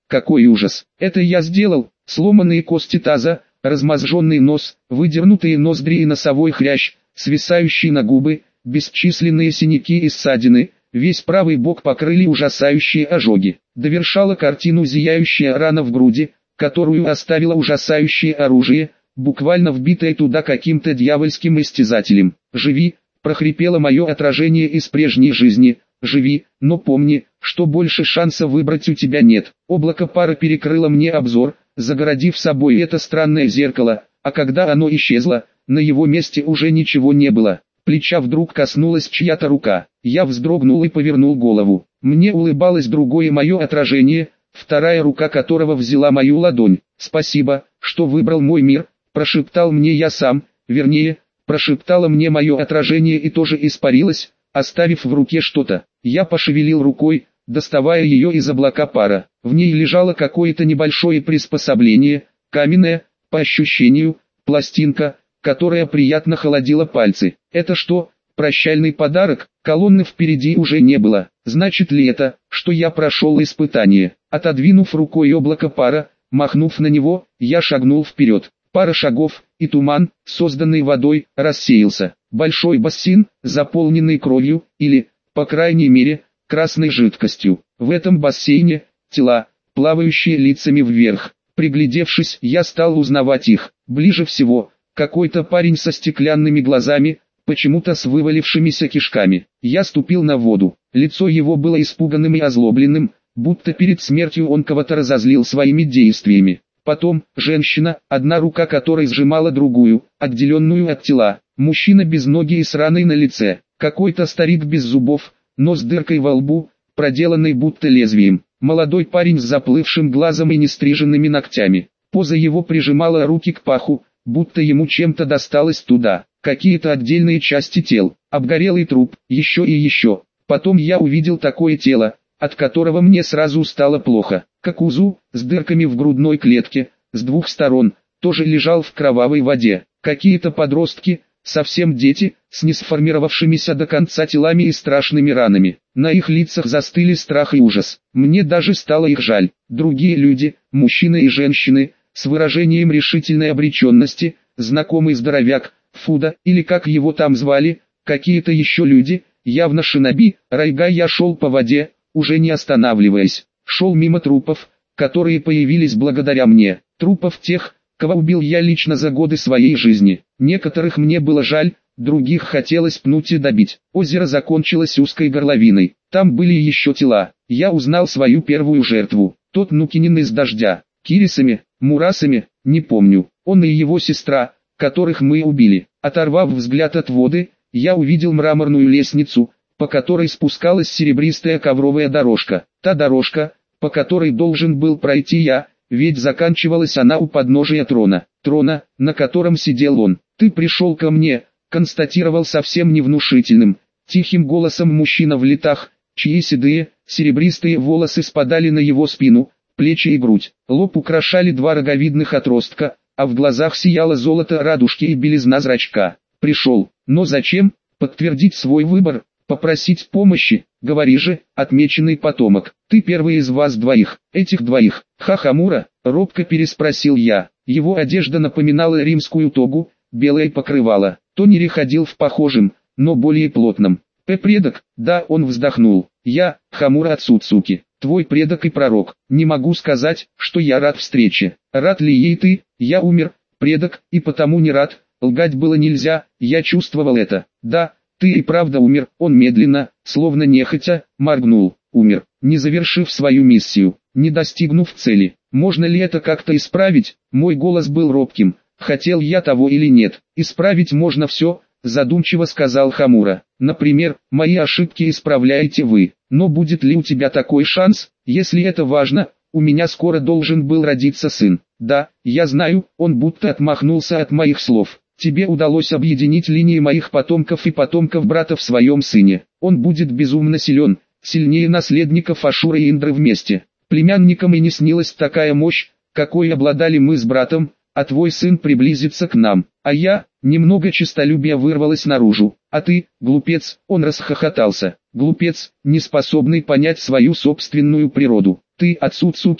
какой ужас! Это я сделал, сломанные кости таза, размозженный нос, выдернутые ноздри и носовой хрящ, свисающие на губы, бесчисленные синяки и ссадины, весь правый бок покрыли ужасающие ожоги. Довершала картину зияющая рана в груди, которую оставило ужасающее оружие, буквально вбитое туда каким-то дьявольским истязателем. «Живи!» – прохрипело мое отражение из прежней жизни. «Живи, но помни, что больше шанса выбрать у тебя нет». Облако пара перекрыло мне обзор, загородив собой это странное зеркало, а когда оно исчезло, на его месте уже ничего не было. Плеча вдруг коснулась чья-то рука. Я вздрогнул и повернул голову. Мне улыбалось другое мое отражение, вторая рука которого взяла мою ладонь. «Спасибо, что выбрал мой мир», – прошептал мне я сам, вернее, прошептало мне мое отражение и тоже испарилось, оставив в руке что-то. Я пошевелил рукой, доставая ее из облака пара. В ней лежало какое-то небольшое приспособление, каменное, по ощущению, пластинка, которая приятно холодила пальцы. Это что, прощальный подарок? Колонны впереди уже не было. Значит ли это, что я прошел испытание? Отодвинув рукой облако пара, махнув на него, я шагнул вперед. Пара шагов, и туман, созданный водой, рассеялся. Большой бассейн, заполненный кровью, или, по крайней мере, красной жидкостью. В этом бассейне тела, плавающие лицами вверх. Приглядевшись, я стал узнавать их. Ближе всего какой-то парень со стеклянными глазами, почему-то с вывалившимися кишками. Я ступил на воду. Лицо его было испуганным и озлобленным, будто перед смертью он кого-то разозлил своими действиями. Потом женщина, одна рука которой сжимала другую, отделенную от тела. Мужчина без ноги и с раной на лице. Какой-то старик без зубов, но с дыркой во лбу, проделанной будто лезвием. Молодой парень с заплывшим глазом и нестриженными ногтями. Поза его прижимала руки к паху, будто ему чем-то досталось туда. Какие-то отдельные части тел, обгорелый труп, еще и еще. Потом я увидел такое тело, от которого мне сразу стало плохо. Какузу, с дырками в грудной клетке, с двух сторон, тоже лежал в кровавой воде. Какие-то подростки, совсем дети, с не сформировавшимися до конца телами и страшными ранами. На их лицах застыли страх и ужас. Мне даже стало их жаль. Другие люди, мужчины и женщины, с выражением решительной обреченности, знакомый здоровяк, Фуда, или как его там звали, какие-то еще люди, явно шиноби. Райга, я шел по воде, уже не останавливаясь. Шел мимо трупов, которые появились благодаря мне. Трупов тех, кого убил я лично за годы своей жизни. Некоторых мне было жаль, других хотелось пнуть и добить. Озеро закончилось узкой горловиной. Там были еще тела. Я узнал свою первую жертву. Тот Нукинин из дождя. Кирисами, Мурасами, не помню. Он и его сестра, которых мы убили. Оторвав взгляд от воды, я увидел мраморную лестницу, по которой спускалась серебристая ковровая дорожка. Та дорожка, по которой должен был пройти я, ведь заканчивалась она у подножия трона. Трона, на котором сидел он. «Ты пришел ко мне», констатировал совсем невнушительным, тихим голосом мужчина в летах, чьи седые, серебристые волосы спадали на его спину, плечи и грудь. Лоб украшали два роговидных отростка, а в глазах сияло золото радужки и белизна зрачка. «Пришел, но зачем?» «Подтвердить свой выбор, попросить помощи, говори же, отмеченный потомок. Ты первый из вас двоих, этих двоих». «Хахамура?» — робко переспросил я. Его одежда напоминала римскую тогу, белое покрывало. Тонери ходил в похожем, но более плотном. «Предок?» «Да», — он вздохнул. «Я, Хамура Ацуцуки, твой предок и пророк. Не могу сказать, что я рад встрече. Рад ли ей ты? Я умер, предок, и потому не рад». Лгать было нельзя, я чувствовал это. «Да, ты и правда умер». Он медленно, словно нехотя, моргнул. «Умер, не завершив свою миссию, не достигнув цели. Можно ли это как-то исправить?» Мой голос был робким. Хотел я того или нет. «Исправить можно все», задумчиво сказал Хамура. «Например, мои ошибки исправляете вы. Но будет ли у тебя такой шанс, если это важно? У меня скоро должен был родиться сын». «Да, я знаю», он будто отмахнулся от моих слов. «Тебе удалось объединить линии моих потомков и потомков брата в своем сыне. Он будет безумно силен, сильнее наследников Ашура и Индры вместе. Племянникам и не снилась такая мощь, какой обладали мы с братом, а твой сын приблизится к нам». А я, немного честолюбия вырвалось наружу. «А ты, глупец», он расхохотался. «Глупец, не способный понять свою собственную природу. Ты, Ацуцуки,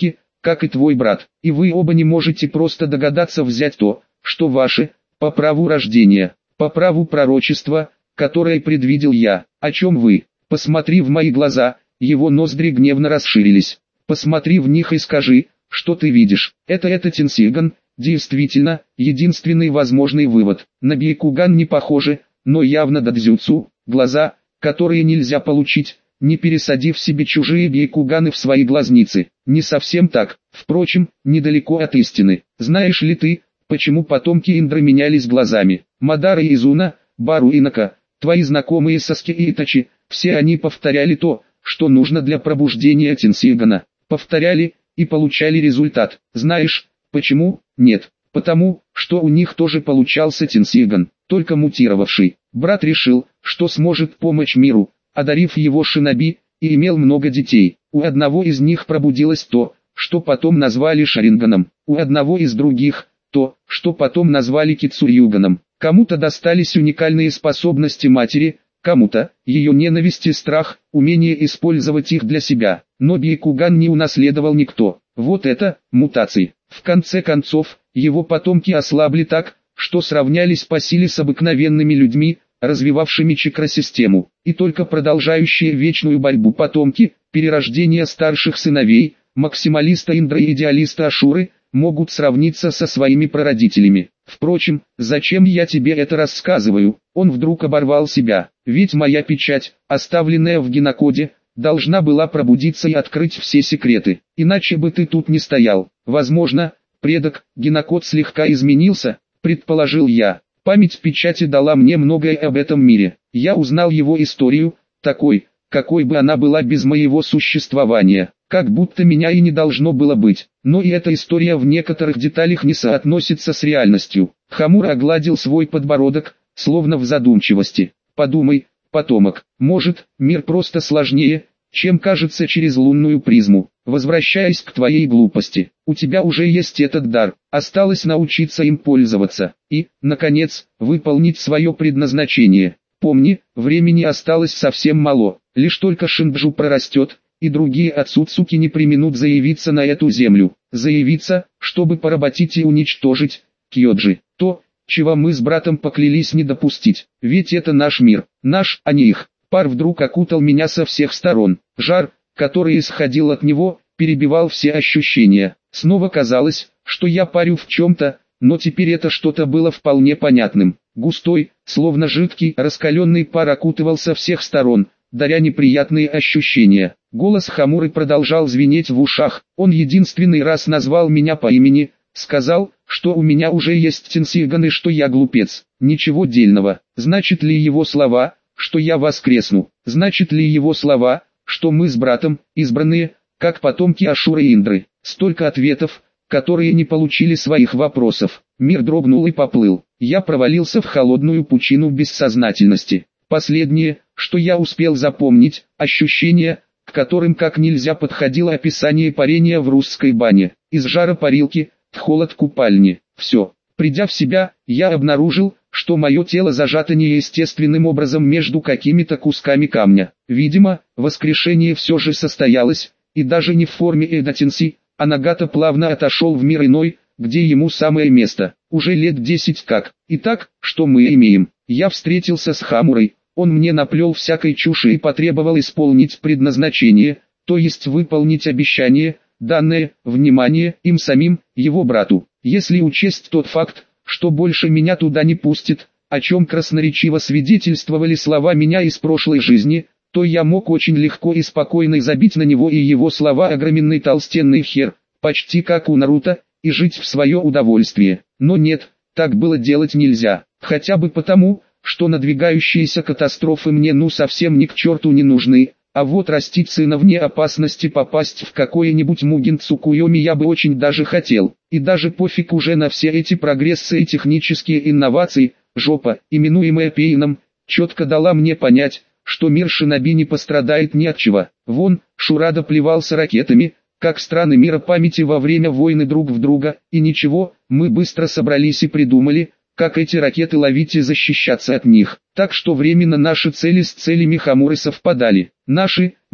как и твой брат, и вы оба не можете просто догадаться взять то, что ваше, по праву рождения, по праву пророчества, которое предвидел я. О чем вы? Посмотри в мои глаза, его ноздри гневно расширились. Посмотри в них и скажи, что ты видишь. Это Тенсиган, действительно, единственный возможный вывод. На Бейкуган не похоже, но явно дадзюцу, глаза, которые нельзя получить, не пересадив себе чужие бейкуганы в свои глазницы. Не совсем так, впрочем, недалеко от истины. Знаешь ли ты, почему потомки Индры менялись глазами? Мадара и Изуна, Бару и Нака, твои знакомые Саски и Итачи, все они повторяли то, что нужно для пробуждения Тенсигана. Повторяли, и получали результат. Знаешь, почему? Нет. Потому, что у них тоже получался Тенсиган, только мутировавший. Брат решил, что сможет помочь миру, одарив его шиноби, и имел много детей. У одного из них пробудилось то, что потом назвали Шаринганом. У одного из других – то, что потом назвали Кицурюганом. Кому-то достались уникальные способности матери, кому-то – ее ненависть и страх, умение использовать их для себя. Но Бейкуган не унаследовал никто. Вот это – мутации. В конце концов, его потомки ослабли так, что сравнялись по силе с обыкновенными людьми, развивавшими чакросистему, и только продолжающие вечную борьбу потомки, перерождения старших сыновей, максималиста Индры и идеалиста Ашуры, могут сравниться со своими прародителями. Впрочем, зачем я тебе это рассказываю? Он вдруг оборвал себя, ведь моя печать, оставленная в генокоде, должна была пробудиться и открыть все секреты, иначе бы ты тут не стоял. Возможно, предок, генокод слегка изменился, предположил я. Память печати дала мне многое об этом мире. Я узнал его историю, такой, какой бы она была без моего существования, как будто меня и не должно было быть. Но и эта история в некоторых деталях не соотносится с реальностью. Хамура огладил свой подбородок, словно в задумчивости. Подумай, потомок, может, мир просто сложнее, чем кажется через лунную призму. Возвращаясь к твоей глупости, у тебя уже есть этот дар, осталось научиться им пользоваться и, наконец, выполнить свое предназначение. Помни, времени осталось совсем мало, лишь только Шинджу прорастет, и другие Ацуцуки не преминут заявиться на эту землю. Заявиться, чтобы поработить и уничтожить Кьоджи. То, чего мы с братом поклялись не допустить, ведь это наш мир, наш, а не их. Пар вдруг окутал меня со всех сторон. Жар, который исходил от него, перебивал все ощущения. Снова казалось, что я парю в чем-то, но теперь это что-то было вполне понятным. Густой, словно жидкий, раскаленный пар окутывал со всех сторон, даря неприятные ощущения. Голос Хамуры продолжал звенеть в ушах. Он единственный раз назвал меня по имени, сказал, что у меня уже есть Тенсиган и что я глупец. Ничего дельного. Значит ли его слова, что я воскресну? Значит ли его слова, что мы с братом, избранные, как потомки Ашуры и Индры? Столько ответов, которые не получили своих вопросов. Мир дрогнул и поплыл. Я провалился в холодную пучину бессознательности. Последнее, что я успел запомнить, ощущение, к которым как нельзя подходило описание парения в русской бане. Из жара парилки, в холод купальни. Все. Придя в себя, я обнаружил, что мое тело зажато неестественным образом между какими-то кусками камня. Видимо, воскрешение все же состоялось, и даже не в форме Эда Тенси, а Нагата плавно отошел в мир иной, где ему самое место. Уже лет 10 как. Итак, что мы имеем? Я встретился с Хамурой, он мне наплел всякой чуши и потребовал исполнить предназначение, то есть выполнить обещание, данное, внимание, им самим, его брату. Если учесть тот факт, что больше меня туда не пустит, о чем красноречиво свидетельствовали слова меня из прошлой жизни, то я мог очень легко и спокойно забить на него и его слова огроменный толстенный хер, почти как у Наруто, и жить в свое удовольствие. Но нет, так было делать нельзя, хотя бы потому, что надвигающиеся катастрофы мне совсем ни к черту не нужны, а вот растить сына вне опасности попасть в какое-нибудь Мугин Цукуйоми я бы очень даже хотел. И даже пофиг уже на все эти прогрессы и технические инновации, жопа, именуемая Пейном, четко дала мне понять, что мир шиноби не пострадает ни от чего. Вон, Шурада плевался ракетами, как страны мира памяти во время войны друг в друга, и ничего, мы быстро собрались и придумали, как эти ракеты ловить и защищаться от них. Так что временно наши цели с целями Хамуры совпадали. Наши, мои,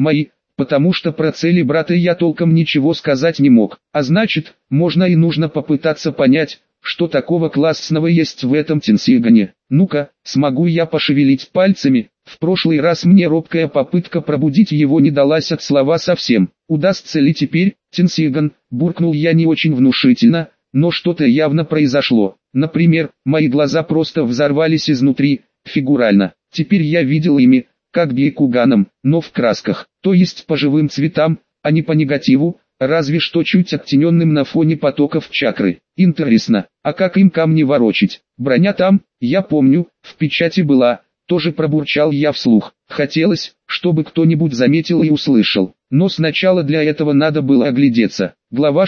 потому что про цели брата я толком ничего сказать не мог. А значит, можно и нужно попытаться понять, что такого классного есть в этом Тенсигане. Ну-ка, смогу я пошевелить пальцами? В прошлый раз мне робкая попытка пробудить его не далась от слова совсем. Удастся ли теперь, Тенсиган? Буркнул я не очень внушительно, но что-то явно произошло. Например, мои глаза просто взорвались изнутри, фигурально. Теперь я видел ими, как Бейкуганом, но в красках, то есть по живым цветам, а не по негативу, разве что чуть оттененным на фоне потоков чакры. Интересно, а как им камни ворочить? Броня там, я помню, в печати была, тоже пробурчал я вслух. Хотелось, чтобы кто-нибудь заметил и услышал. Но сначала для этого надо было оглядеться. Глава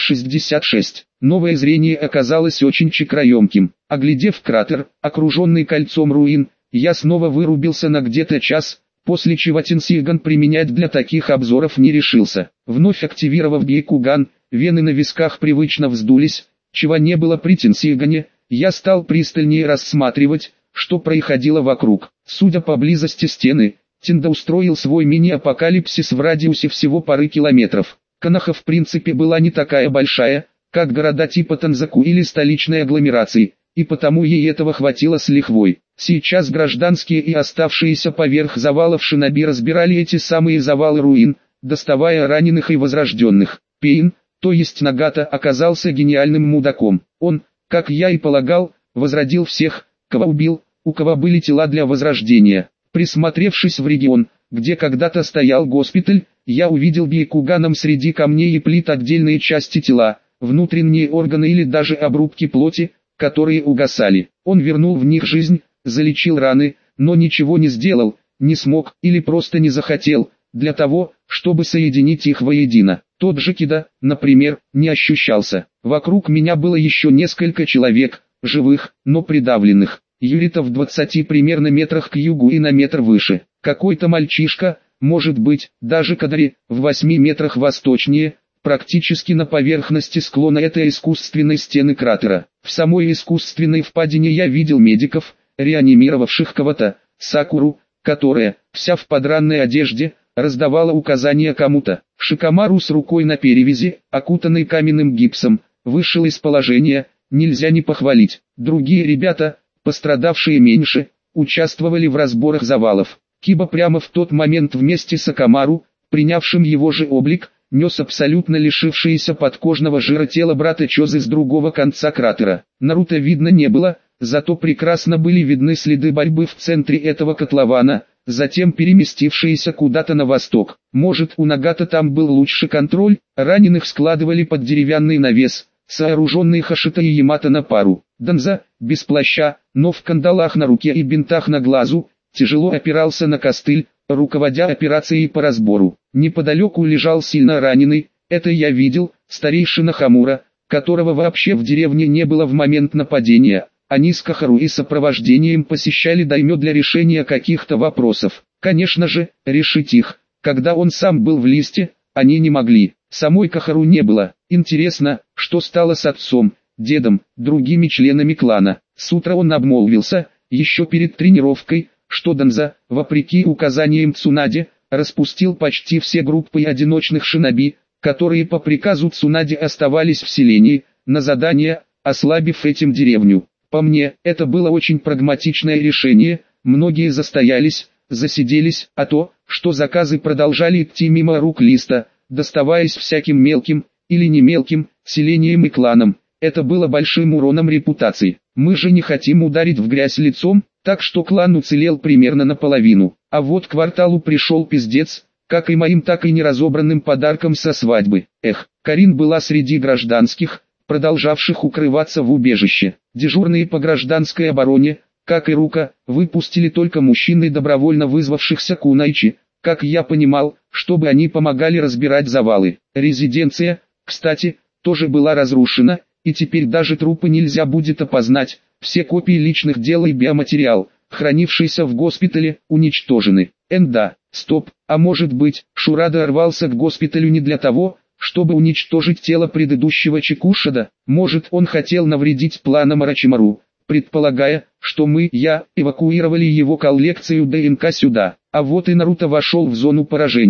66. Новое зрение оказалось очень чекроемким. Оглядев кратер, окруженный кольцом руин, я снова вырубился на где-то час, после чего Тенсиган применять для таких обзоров не решился. Вновь активировав Бейкуган, вены на висках привычно вздулись, чего не было при Тенсигане, я стал пристальнее рассматривать, что происходило вокруг. Судя по близости стены, Тинда устроил свой мини-апокалипсис в радиусе всего пары километров. Коноха в принципе была не такая большая, как города типа Танзаку или столичной агломерации, и потому ей этого хватило с лихвой. Сейчас гражданские и оставшиеся поверх завалов шиноби разбирали эти самые завалы руин, доставая раненых и возрожденных. Пейн, то есть Нагата, оказался гениальным мудаком. Он, как я и полагал, возродил всех, кого убил, у кого были тела для возрождения. Присмотревшись в регион, где когда-то стоял госпиталь, я увидел Бейкуганом среди камней и плит отдельные части тела, внутренние органы или даже обрубки плоти, которые угасали. Он вернул в них жизнь, залечил раны, но ничего не сделал, не смог или просто не захотел, для того, чтобы соединить их воедино. Тот же Кида, например, не ощущался. Вокруг меня было еще несколько человек, живых, но придавленных. Юрита в 20 примерно метрах к югу и на метр выше. Какой-то мальчишка, может быть, даже Кадари, в 8 метрах восточнее, практически на поверхности склона этой искусственной стены кратера. В самой искусственной впадине я видел медиков, реанимировавших кого-то, Сакуру, которая, вся в подранной одежде, раздавала указания кому-то. Шикамару с рукой на перевязи, окутанный каменным гипсом, вышел из положения, нельзя не похвалить. Другие ребята, пострадавшие меньше, участвовали в разборах завалов. Киба прямо в тот момент вместе с Акамару, принявшим его же облик, нес абсолютно лишившееся подкожного жира тело брата Чозы с другого конца кратера. Наруто видно не было, зато прекрасно были видны следы борьбы в центре этого котлована, затем переместившиеся куда-то на восток. Может, у Нагата там был лучший контроль, раненых складывали под деревянный навес, сооруженный Хашита и Ямато на пару. Данза, без плаща, но в кандалах на руке и бинтах на глазу, тяжело опирался на костыль, руководя операцией по разбору. Неподалеку лежал сильно раненый, это я видел, старейшина Хамура, которого вообще в деревне не было в момент нападения. Они с Кахару и сопровождением посещали даймё для решения каких-то вопросов. Конечно же, решить их, когда он сам был в листе, они не могли. Самой Кахару не было. Интересно, что стало с отцом, дедом, другими членами клана. С утра он обмолвился, еще перед тренировкой, что Данза, вопреки указаниям Цунаде, распустил почти все группы одиночных шиноби, которые по приказу Цунаде оставались в селении, на задание, ослабив этим деревню. По мне, это было очень прагматичное решение, многие застоялись, засиделись, а то, что заказы продолжали идти мимо рук листа, доставаясь всяким мелким, или не мелким, селениям и кланам, это было большим уроном репутации. Мы же не хотим ударить в грязь лицом, так что клан уцелел примерно наполовину. А вот кварталу пришел пиздец, как и моим, так и неразобранным подарком со свадьбы. Эх, Карин была среди гражданских, продолжавших укрываться в убежище. Дежурные по гражданской обороне, как и Рука, выпустили только мужчины, добровольно вызвавшихся Кунайчи, как я понимал, чтобы они помогали разбирать завалы. Резиденция, кстати, тоже была разрушена, и теперь даже трупы нельзя будет опознать, все копии личных дел и биоматериал, хранившийся в госпитале, уничтожены. Да, стоп, а может быть, Шурада рвался к госпиталю не для того, чтобы уничтожить тело предыдущего Чикушада, может он хотел навредить планам Орочимару, предполагая, что я, эвакуировали его коллекцию ДНК сюда. А вот и Наруто вошел в зону поражения.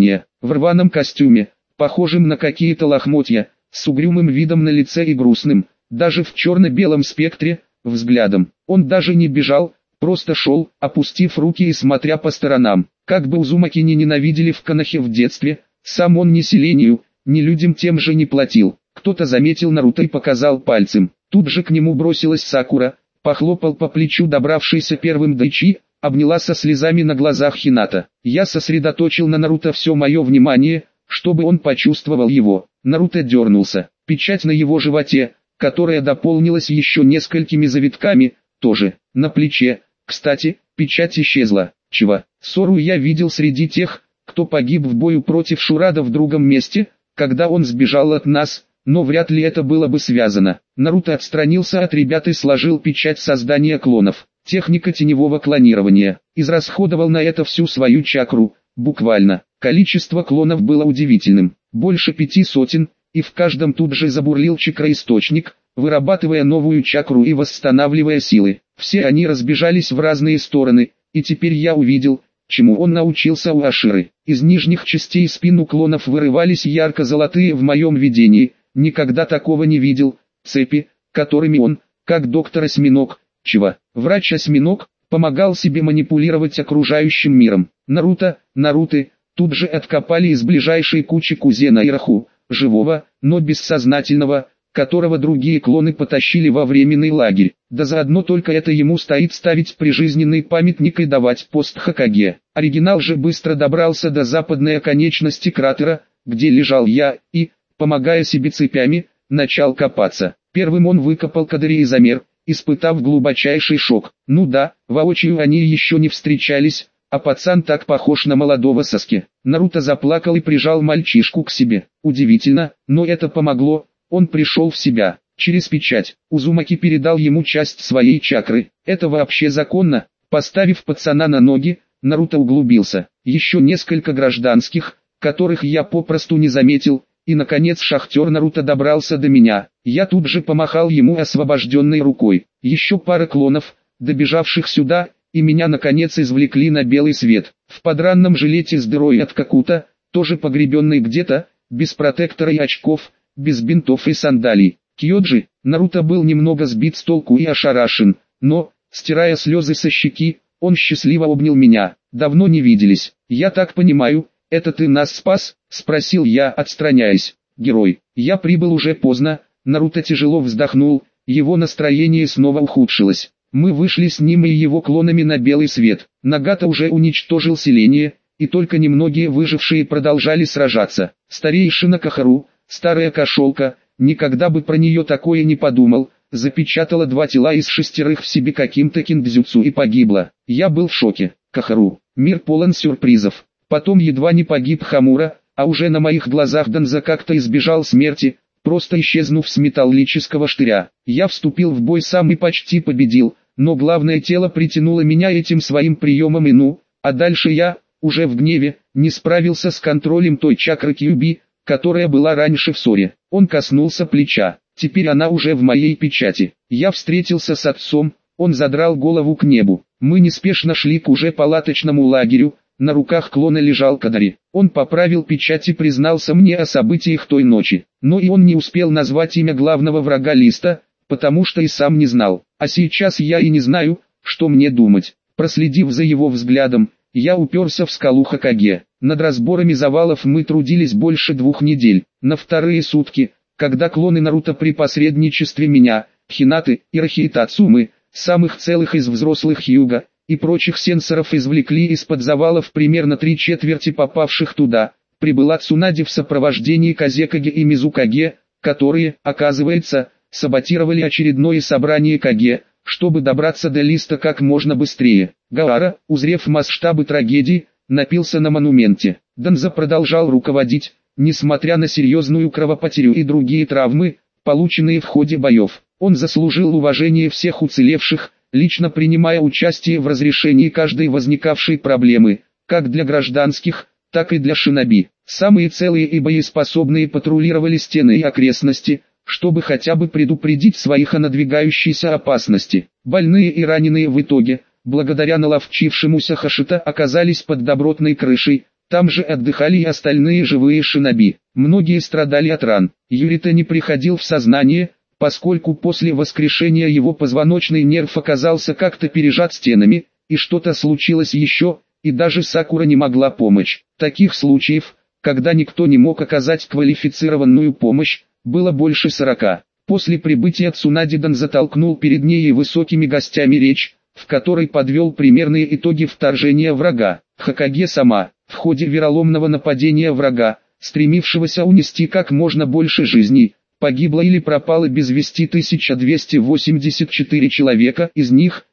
в рваном костюме, похожим на какие-то лохмотья, с угрюмым видом на лице и грустным, даже в черно-белом спектре, взглядом. Он даже не бежал, просто шел, опустив руки и смотря по сторонам. Как бы Узумаки не ненавидели в Конохе в детстве, сам он ни селению, ни людям тем же не платил. Кто-то заметил Наруто и показал пальцем. Тут же к нему бросилась Сакура, похлопал по плечу добравшийся первым Дайчи, обняла со слезами на глазах Хината. Я сосредоточил на Наруто все мое внимание, чтобы он почувствовал его. Наруто дернулся. Печать на его животе, которая дополнилась еще несколькими завитками, тоже на плече. Кстати, печать исчезла. Чего? Сору я видел среди тех, кто погиб в бою против Шурада в другом месте, когда он сбежал от нас, но вряд ли это было бы связано. Наруто отстранился от ребят и сложил печать создания клонов. Техника теневого клонирования. Израсходовал на это всю свою чакру, буквально. Количество клонов было удивительным. Больше 500, и в каждом тут же забурлил чакроисточник, вырабатывая новую чакру и восстанавливая силы. Все они разбежались в разные стороны, и теперь я увидел, чему он научился у Аширы. Из нижних частей спин у клонов вырывались ярко-золотые в моем видении, никогда такого не видел, цепи, которыми он, как доктор-осьминог, врач-осьминог, помогал себе манипулировать окружающим миром. Наруто, тут же откопали из ближайшей кучи Кузена Ираху, живого, но бессознательного, которого другие клоны потащили во временный лагерь. Да заодно только это ему стоит ставить прижизненный памятник и давать пост Хокаге. Оригинал же быстро добрался до западной оконечности кратера, где лежал я, и, помогая себе цепями, начал копаться. Первым он выкопал кадриизомер, испытав глубочайший шок. Ну да, воочию они еще не встречались, а пацан так похож на молодого Саски. Наруто заплакал и прижал мальчишку к себе. Удивительно, но это помогло, он пришел в себя. Через печать, Узумаки передал ему часть своей чакры. Это вообще законно? Поставив пацана на ноги, Наруто углубился. Еще несколько гражданских, которых я попросту не заметил, и наконец шахтер Наруто добрался до меня. Я тут же помахал ему освобожденной рукой. Еще пара клонов, добежавших сюда, и меня наконец извлекли на белый свет. В подранном жилете с дырой от Какута, тоже погребенный где-то, без протектора и очков, без бинтов и сандалий. Кьёджи, Наруто был немного сбит с толку и ошарашен, но, стирая слезы со щеки, он счастливо обнял меня. Давно не виделись. Я так понимаю, это ты нас спас? Спросил я, отстраняясь. Герой, я прибыл уже поздно. Наруто тяжело вздохнул, его настроение снова ухудшилось. Мы вышли с ним и его клонами на белый свет. Нагата уже уничтожил селение, и только немногие выжившие продолжали сражаться. Старейшина Кахару, старая кошелка, никогда бы про нее такое не подумал, запечатала 2 тела из 6 в себе каким-то киндзюцу и погибла. Я был в шоке. Кахару, мир полон сюрпризов. Потом едва не погиб Хамура, а уже на моих глазах Данза как-то избежал смерти, просто исчезнув с металлического штыря. Я вступил в бой сам и почти победил, но главное тело притянуло меня этим своим приемом и а дальше я, уже в гневе, не справился с контролем той чакры Кьюби, которая была раньше в ссоре. Он коснулся плеча, теперь она уже в моей печати. Я встретился с отцом, он задрал голову к небу. Мы неспешно шли к уже палаточному лагерю, на руках клона лежал Кадари. Он поправил печать и признался мне о событиях той ночи. Но и он не успел назвать имя главного врага Листа, потому что и сам не знал. А сейчас я и не знаю, что мне думать. Проследив за его взглядом, я уперся в скалу Хокаге. Над разборами завалов мы трудились больше 2 недель. На вторые сутки, когда клоны Наруто при посредничестве меня, Хинаты и Рахитацумы, самых целых из взрослых Хьюга, и прочих сенсоров извлекли из-под завалов примерно 3/4 попавших туда, прибыла Цунади в сопровождении Казекаге и Мизукаге, которые, оказывается, саботировали очередное собрание Каге, чтобы добраться до Листа как можно быстрее. Гаара, узрев масштабы трагедии, напился на монументе. Данза продолжал руководить, несмотря на серьезную кровопотерю и другие травмы, полученные в ходе боев. Он заслужил уважение всех уцелевших, лично принимая участие в разрешении каждой возникавшей проблемы, как для гражданских, так и для шиноби. Самые целые и боеспособные патрулировали стены и окрестности, чтобы хотя бы предупредить своих о надвигающейся опасности. Больные и раненые в итоге, благодаря наловчившемуся Хашита, оказались под добротной крышей, Там же отдыхали и остальные живые шиноби. Многие страдали от ран. Юрита не приходил в сознание, поскольку после воскрешения его позвоночный нерв оказался как-то пережат стенами, и что-то случилось еще, и даже Сакура не могла помочь. Таких случаев, когда никто не мог оказать квалифицированную помощь, было больше 40. После прибытия Цунади Дан затолкнул перед ней и высокими гостями речь, в которой подвел примерные итоги вторжения врага. Хокаге сама, в ходе вероломного нападения врага, стремившегося унести как можно больше жизней, погибло или пропало без вести 1284 человека, из них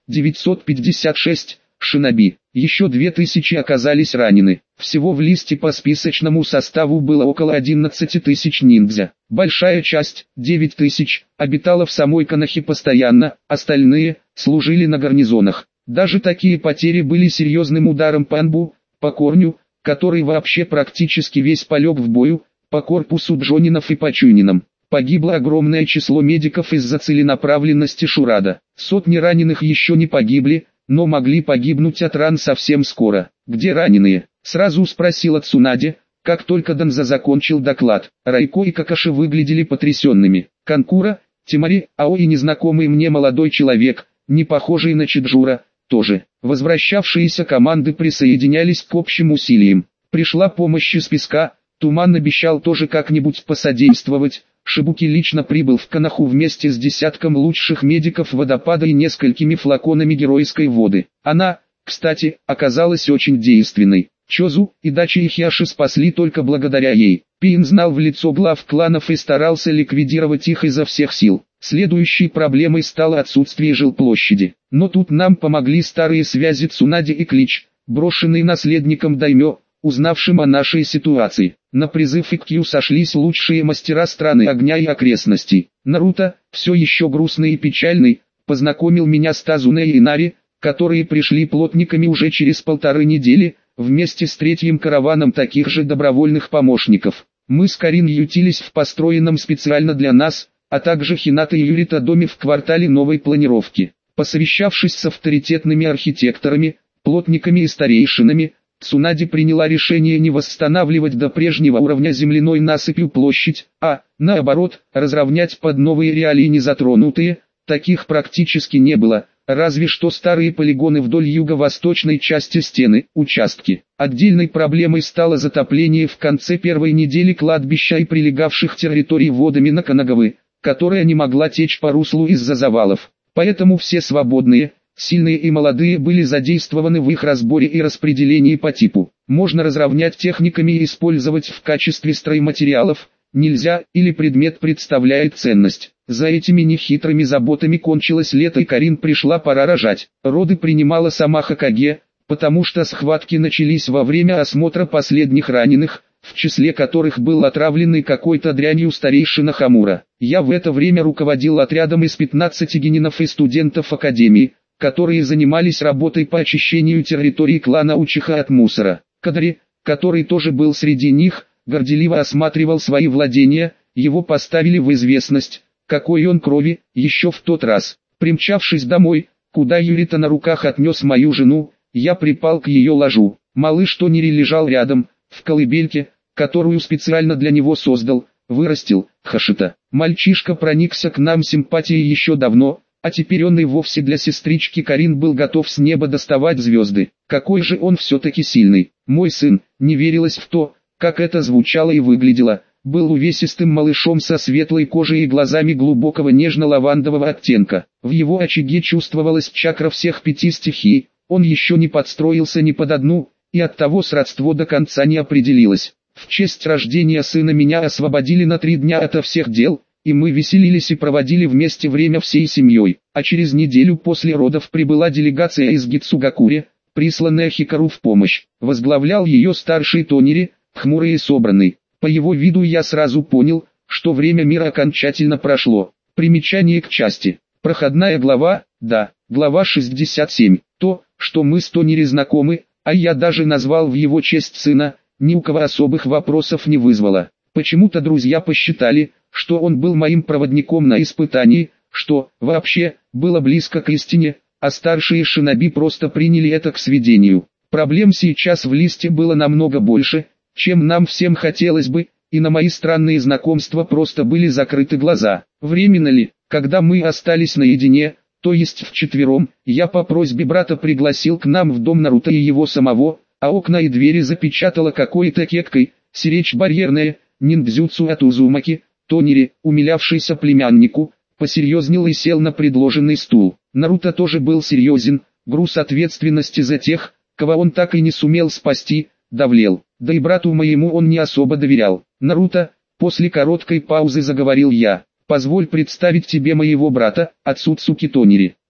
956 шиноби. Еще 2000 оказались ранены. Всего в листе по списочному составу было около 11 тысяч ниндзя. Большая часть, 9 тысяч, обитала в самой Конохе постоянно, остальные служили на гарнизонах. Даже такие потери были серьезным ударом по Анбу, по корню, который вообще практически весь полег в бою, по корпусу джонинов и по чунинам. Погибло огромное число медиков из-за целенаправленности Шурада. Сотни раненых еще не погибли, но могли погибнуть от ран совсем скоро. «Где раненые?» — сразу спросила Цунади, как только Данза закончил доклад. Райко и Какаши выглядели потрясенными. Канкура, Тимари, Ао и незнакомый мне молодой человек, не похожий на Чиджура, тоже. Возвращавшиеся команды присоединялись к общим усилиям. Пришла помощь из песка, Туман обещал тоже как-нибудь посодействовать. Шибуки лично прибыл в Коноху вместе с десятком лучших медиков водопада и несколькими флаконами геройской воды. Она, кстати, оказалась очень действенной. Чозу, Идачи и Хиаши спасли только благодаря ей. Пин знал в лицо глав кланов и старался ликвидировать их изо всех сил. Следующей проблемой стало отсутствие жилплощади. Но тут нам помогли старые связи Цунади и Клич, брошенный наследником Даймё, узнавшим о нашей ситуации. На призыв Иккью сошлись лучшие мастера страны огня и окрестностей. Наруто, все еще грустный и печальный, познакомил меня с Тазуне и Инари, которые пришли плотниками уже через 1,5 недели, вместе с третьим караваном таких же добровольных помощников. Мы с Карин ютились в построенном специально для нас, а также Хината и Юрита доме в квартале новой планировки. Посовещавшись с авторитетными архитекторами, плотниками и старейшинами, Цунади приняла решение не восстанавливать до прежнего уровня земляной насыпью площадь, а, наоборот, разровнять под новые реалии незатронутые. Таких практически не было, разве что старые полигоны вдоль юго-восточной части стены, участки. Отдельной проблемой стало затопление в конце первой недели кладбища и прилегавших территорий водами Наканагавы, которая не могла течь по руслу из-за завалов. Поэтому все свободные, сильные и молодые были задействованы в их разборе и распределении по типу. Можно разровнять техниками и использовать в качестве стройматериалов, нельзя, или предмет представляет ценность. За этими нехитрыми заботами кончилось лето и Карин пришла пора рожать. Роды принимала сама Хокаге, потому что схватки начались во время осмотра последних раненых, в числе которых был отравленный какой-то дрянью старейшина Хамура. Я в это время руководил отрядом из 15 генинов и студентов Академии, которые занимались работой по очищению территории клана Учиха от мусора. Кадари, который тоже был среди них, горделиво осматривал свои владения, его поставили в известность, какой он крови, еще в тот раз. Примчавшись домой, куда Юрита на руках отнес мою жену, я припал к ее ложу. Малыш Тонери лежал рядом, в колыбельке, которую специально для него создал, вырастил, Хашита. Мальчишка проникся к нам симпатией еще давно, а теперь он и вовсе для сестрички Карин был готов с неба доставать звезды. Какой же он все-таки сильный. Мой сын, не верилось в то, как это звучало и выглядело, был увесистым малышом со светлой кожей и глазами глубокого нежно-лавандового оттенка. В его очаге чувствовалась чакра всех 5 стихий, он еще не подстроился ни под одну, и оттого сродство до конца не определилось. В честь рождения сына меня освободили на 3 дня ото всех дел, и мы веселились и проводили вместе время всей семьей. А через неделю после родов прибыла делегация из Гицугакури, присланная Хикару в помощь. Возглавлял ее старший Тонери, хмурый и собранный. По его виду я сразу понял, что время мира окончательно прошло. Примечание к части. Проходная глава, да, глава 67. То, что мы с Тонери знакомы, а я даже назвал в его честь сына, ни у кого особых вопросов не вызвало. Почему-то друзья посчитали, что он был моим проводником на испытании, что, вообще, было близко к истине, а старшие шиноби просто приняли это к сведению. Проблем сейчас в листе было намного больше, чем нам всем хотелось бы, и на мои странные знакомства просто были закрыты глаза. Временно ли, когда мы остались наедине, то есть вчетвером, я по просьбе брата пригласил к нам в дом Наруто и его самого, а окна и двери запечатала какой-то кеткой, сиречь барьерная, ниндзюцу от Узумаки. Тонери, умилявшийся племяннику, посерьезнел и сел на предложенный стул. Наруто тоже был серьезен, груз ответственности за тех, кого он так и не сумел спасти, давлел. Да и брату моему он не особо доверял. «Наруто», после короткой паузы заговорил я, «позволь представить тебе моего брата, Ацуцуки Тонери.